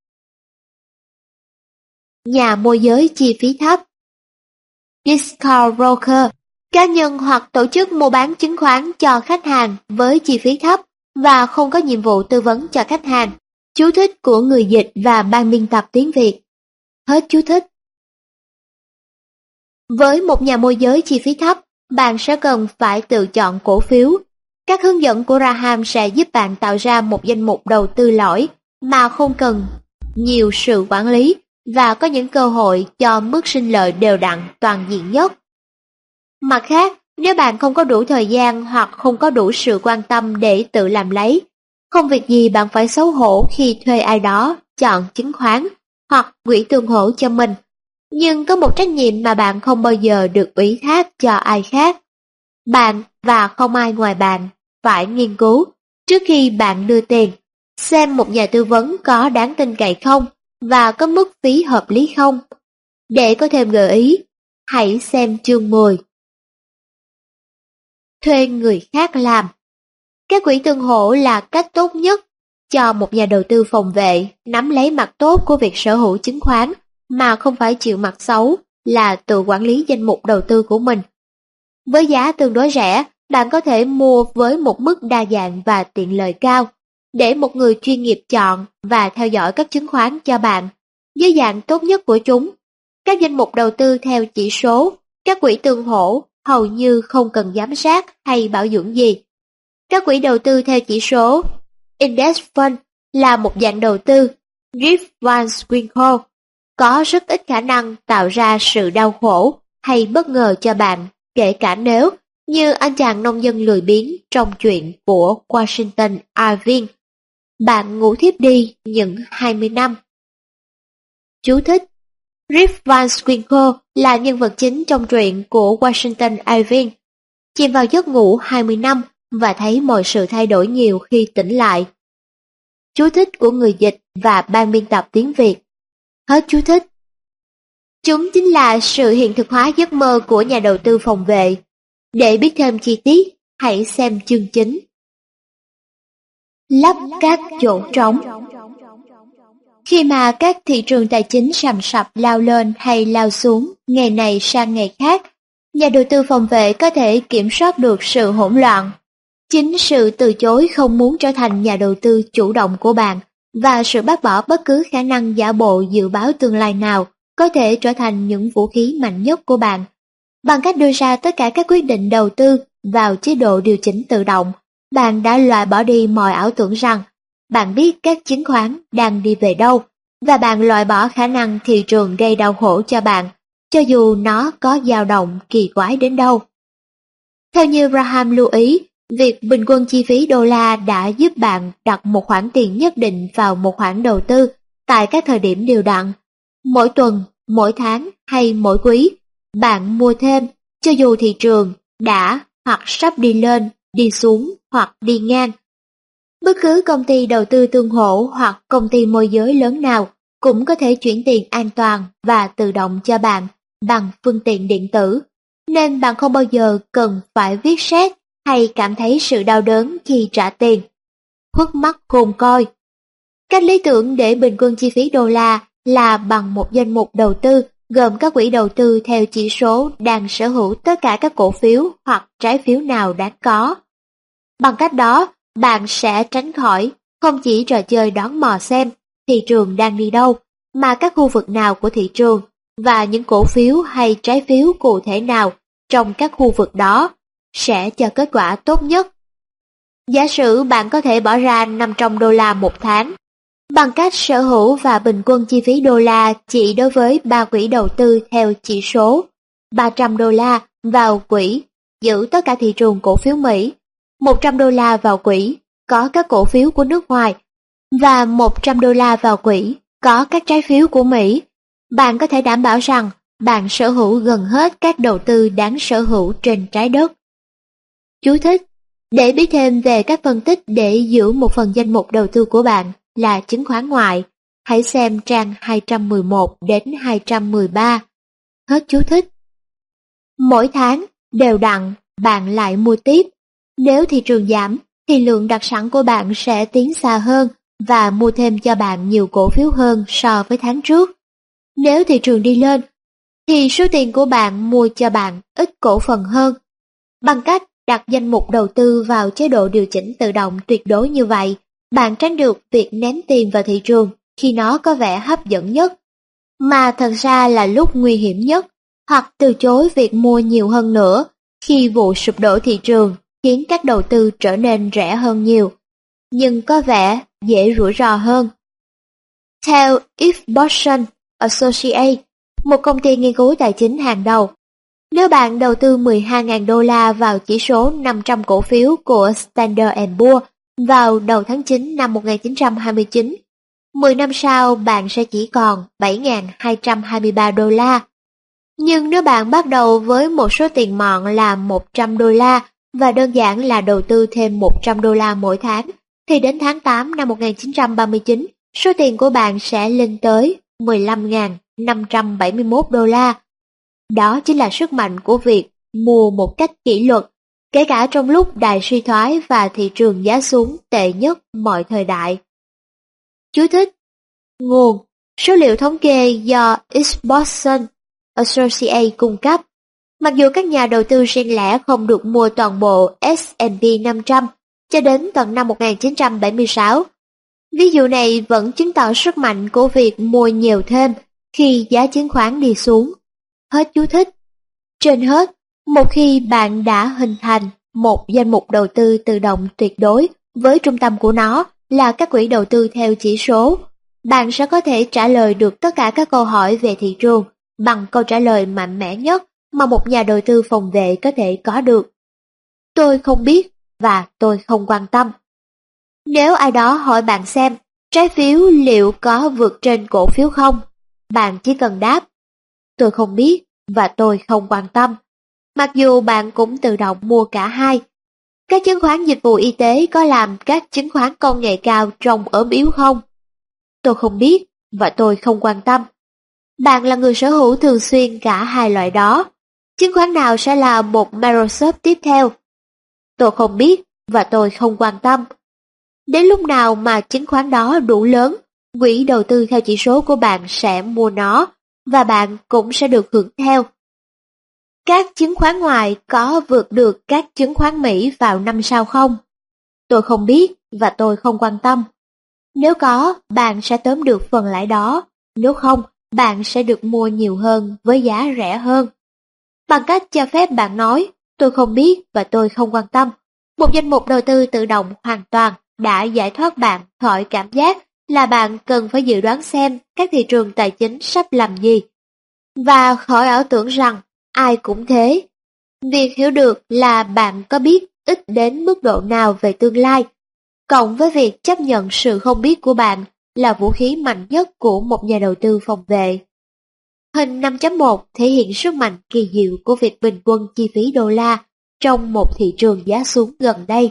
nhà môi giới chi phí thấp, discount broker, cá nhân hoặc tổ chức mua bán chứng khoán cho khách hàng với chi phí thấp và không có nhiệm vụ tư vấn cho khách hàng. Chú thích của người dịch và ban biên tập tiếng Việt. Hết chú thích. Với một nhà môi giới chi phí thấp, bạn sẽ cần phải tự chọn cổ phiếu. Các hướng dẫn của Graham sẽ giúp bạn tạo ra một danh mục đầu tư lõi mà không cần nhiều sự quản lý và có những cơ hội cho mức sinh lợi đều đặn toàn diện nhất. Mặt khác, nếu bạn không có đủ thời gian hoặc không có đủ sự quan tâm để tự làm lấy, không việc gì bạn phải xấu hổ khi thuê ai đó chọn chứng khoán hoặc quỹ tương hỗ cho mình. Nhưng có một trách nhiệm mà bạn không bao giờ được ủy thác cho ai khác. Bạn và không ai ngoài bạn phải nghiên cứu trước khi bạn đưa tiền, xem một nhà tư vấn có đáng tin cậy không và có mức phí hợp lý không. Để có thêm gợi ý, hãy xem chương 10. Thuê người khác làm. Các quỹ tương hỗ là cách tốt nhất cho một nhà đầu tư phòng vệ nắm lấy mặt tốt của việc sở hữu chứng khoán mà không phải chịu mặt xấu là tự quản lý danh mục đầu tư của mình. Với giá tương đối rẻ, bạn có thể mua với một mức đa dạng và tiện lợi cao, để một người chuyên nghiệp chọn và theo dõi các chứng khoán cho bạn, dưới dạng tốt nhất của chúng. Các danh mục đầu tư theo chỉ số, các quỹ tương hỗ hầu như không cần giám sát hay bảo dưỡng gì. Các quỹ đầu tư theo chỉ số, Index Fund là một dạng đầu tư, Rip Van Winkle, có rất ít khả năng tạo ra sự đau khổ hay bất ngờ cho bạn, kể cả nếu, như anh chàng nông dân lười biếng trong chuyện của Washington Irving, bạn ngủ thiếp đi những 20 năm. Chú thích: Rip Van Winkle là nhân vật chính trong truyện của Washington Irving, chìm vào giấc ngủ 20 năm và thấy mọi sự thay đổi nhiều khi tỉnh lại. Chú thích của người dịch và ban biên tập tiếng Việt. Hết chú thích. Chúng chính là sự hiện thực hóa giấc mơ của nhà đầu tư phòng vệ. Để biết thêm chi tiết, hãy xem chương 9. Lấp các chỗ trống. Khi mà các thị trường tài chính sầm sập lao lên hay lao xuống ngày này sang ngày khác, nhà đầu tư phòng vệ có thể kiểm soát được sự hỗn loạn. Chính sự từ chối không muốn trở thành nhà đầu tư chủ động của bạn và sự bác bỏ bất cứ khả năng giả bộ dự báo tương lai nào có thể trở thành những vũ khí mạnh nhất của bạn. Bằng cách đưa ra tất cả các quyết định đầu tư vào chế độ điều chỉnh tự động, bạn đã loại bỏ đi mọi ảo tưởng rằng bạn biết các chứng khoán đang đi về đâu, và bạn loại bỏ khả năng thị trường gây đau khổ cho bạn, cho dù nó có dao động kỳ quái đến đâu. Theo như Graham lưu ý, việc bình quân chi phí đô la đã giúp bạn đặt một khoản tiền nhất định vào một khoản đầu tư tại các thời điểm đều đặn. Mỗi tuần, mỗi tháng hay mỗi quý, bạn mua thêm, cho dù thị trường đã hoặc sắp đi lên, đi xuống hoặc đi ngang. Bất cứ công ty đầu tư tương hỗ hoặc công ty môi giới lớn nào cũng có thể chuyển tiền an toàn và tự động cho bạn bằng phương tiện điện tử, nên bạn không bao giờ cần phải viết séc hay cảm thấy sự đau đớn khi trả tiền. Khuất mắt khôn coi. Cách lý tưởng để bình quân chi phí đô la là bằng một danh mục đầu tư gồm các quỹ đầu tư theo chỉ số đang sở hữu tất cả các cổ phiếu hoặc trái phiếu nào đáng có. Bằng cách đó, bạn sẽ tránh khỏi không chỉ trò chơi đoán mò xem thị trường đang đi đâu, mà các khu vực nào của thị trường và những cổ phiếu hay trái phiếu cụ thể nào trong các khu vực đó sẽ cho kết quả tốt nhất. Giả sử bạn có thể bỏ ra 500 đô la một tháng, Bằng cách sở hữu và bình quân chi phí đô la chỉ đối với 3 quỹ đầu tư theo chỉ số $300 vào quỹ giữ tất cả thị trường cổ phiếu Mỹ, $100 vào quỹ có các cổ phiếu của nước ngoài và $100 vào quỹ có các trái phiếu của Mỹ. Bạn có thể đảm bảo rằng bạn sở hữu gần hết các đầu tư đáng sở hữu trên trái đất. Chú thích: để biết thêm về các phân tích để giữ một phần danh mục đầu tư của bạn là chứng khoán ngoại, hãy xem trang 211 đến 213. Hết chú thích. Mỗi tháng, đều đặn, bạn lại mua tiếp. Nếu thị trường giảm, thì lượng đặt sẵn của bạn sẽ tiến xa hơn và mua thêm cho bạn nhiều cổ phiếu hơn so với tháng trước. Nếu thị trường đi lên, thì số tiền của bạn mua cho bạn ít cổ phần hơn. Bằng cách đặt danh mục đầu tư vào chế độ điều chỉnh tự động tuyệt đối như vậy, bạn tránh được việc ném tiền vào thị trường khi nó có vẻ hấp dẫn nhất, mà thật ra là lúc nguy hiểm nhất, hoặc từ chối việc mua nhiều hơn nữa khi vụ sụp đổ thị trường khiến các đầu tư trở nên rẻ hơn nhiều, nhưng có vẻ dễ rủi ro hơn. Theo Boston Associates, một công ty nghiên cứu tài chính hàng đầu, nếu bạn đầu tư $12.000 vào chỉ số 500 cổ phiếu của Standard & Poor's vào đầu tháng 9 năm 1929, 10 năm sau bạn sẽ chỉ còn $7.223. Nhưng nếu bạn bắt đầu với một số tiền mọn là $100 và đơn giản là đầu tư thêm $100 mỗi tháng, thì đến tháng 8 năm 1939, số tiền của bạn sẽ lên tới $15.571. Đó chính là sức mạnh của việc mua một cách kỷ luật, kể cả trong lúc đại suy thoái và thị trường giá xuống tệ nhất mọi thời đại. Chú thích: nguồn: số liệu thống kê do Boston Associates cung cấp. Mặc dù các nhà đầu tư riêng lẻ không được mua toàn bộ S&P 500 cho đến tận năm 1976, ví dụ này vẫn chứng tỏ sức mạnh của việc mua nhiều thêm khi giá chứng khoán đi xuống. Hết chú thích. Trên hết, một khi bạn đã hình thành một danh mục đầu tư tự động tuyệt đối với trung tâm của nó là các quỹ đầu tư theo chỉ số, bạn sẽ có thể trả lời được tất cả các câu hỏi về thị trường bằng câu trả lời mạnh mẽ nhất mà một nhà đầu tư phòng vệ có thể có được. Tôi không biết và tôi không quan tâm. Nếu ai đó hỏi bạn xem trái phiếu liệu có vượt trên cổ phiếu không, bạn chỉ cần đáp: tôi không biết và tôi không quan tâm. Mặc dù bạn cũng tự động mua cả hai. Các chứng khoán dịch vụ y tế có làm các chứng khoán công nghệ cao trông ốm yếu không? Tôi không biết và tôi không quan tâm. Bạn là người sở hữu thường xuyên cả hai loại đó. Chứng khoán nào sẽ là một Microsoft tiếp theo? Tôi không biết và tôi không quan tâm. Đến lúc nào mà chứng khoán đó đủ lớn, quỹ đầu tư theo chỉ số của bạn sẽ mua nó và bạn cũng sẽ được hưởng theo. Các chứng khoán ngoại có vượt được các chứng khoán Mỹ vào năm sau không? Tôi không biết và tôi không quan tâm. Nếu có, bạn sẽ tóm được phần lãi đó. Nếu không, bạn sẽ được mua nhiều hơn với giá rẻ hơn. Bằng cách cho phép bạn nói, tôi không biết và tôi không quan tâm, một danh mục đầu tư tự động hoàn toàn đã giải thoát bạn khỏi cảm giác là bạn cần phải dự đoán xem các thị trường tài chính sắp làm gì, và khỏi ảo tưởng rằng ai cũng thế. Việc hiểu được là bạn có biết ít đến mức độ nào về tương lai, cộng với việc chấp nhận sự không biết của bạn là vũ khí mạnh nhất của một nhà đầu tư phòng vệ. Hình 5.1 thể hiện sức mạnh kỳ diệu của việc bình quân chi phí đô la trong một thị trường giá xuống gần đây.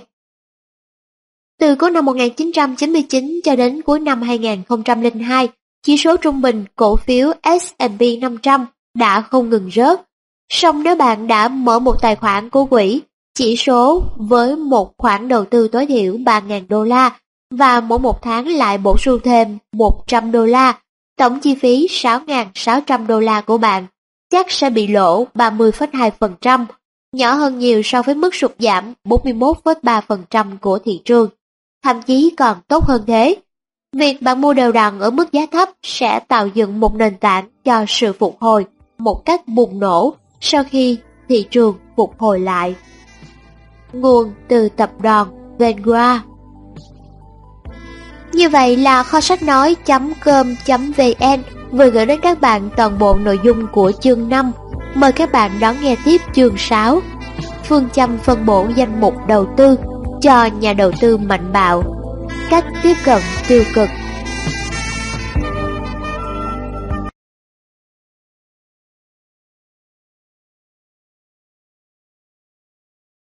Từ cuối năm 1999 cho đến cuối năm 2002, chỉ số trung bình cổ phiếu S&P 500 đã không ngừng rớt. Song nếu bạn đã mở một tài khoản của quỹ chỉ số với một khoản đầu tư tối thiểu $3.000 và mỗi một tháng lại bổ sung thêm $100, tổng chi phí $6.600 của bạn chắc sẽ bị lỗ 30,2%, nhỏ hơn nhiều so với mức sụt giảm 41,3% của thị trường. Thậm chí còn tốt hơn thế. Việc bạn mua đều đặn ở mức giá thấp sẽ tạo dựng một nền tảng cho sự phục hồi một cách bùng nổ sau khi thị trường phục hồi lại. Nguồn từ tập đoàn Vanguard. Như vậy là kho sách nói.com.vn vừa gửi đến các bạn toàn bộ nội dung của chương 5. Mời các bạn đón nghe tiếp chương 6. Phương châm phân bổ danh mục đầu tư cho nhà đầu tư mạnh bạo. Cách tiếp cận tiêu cực.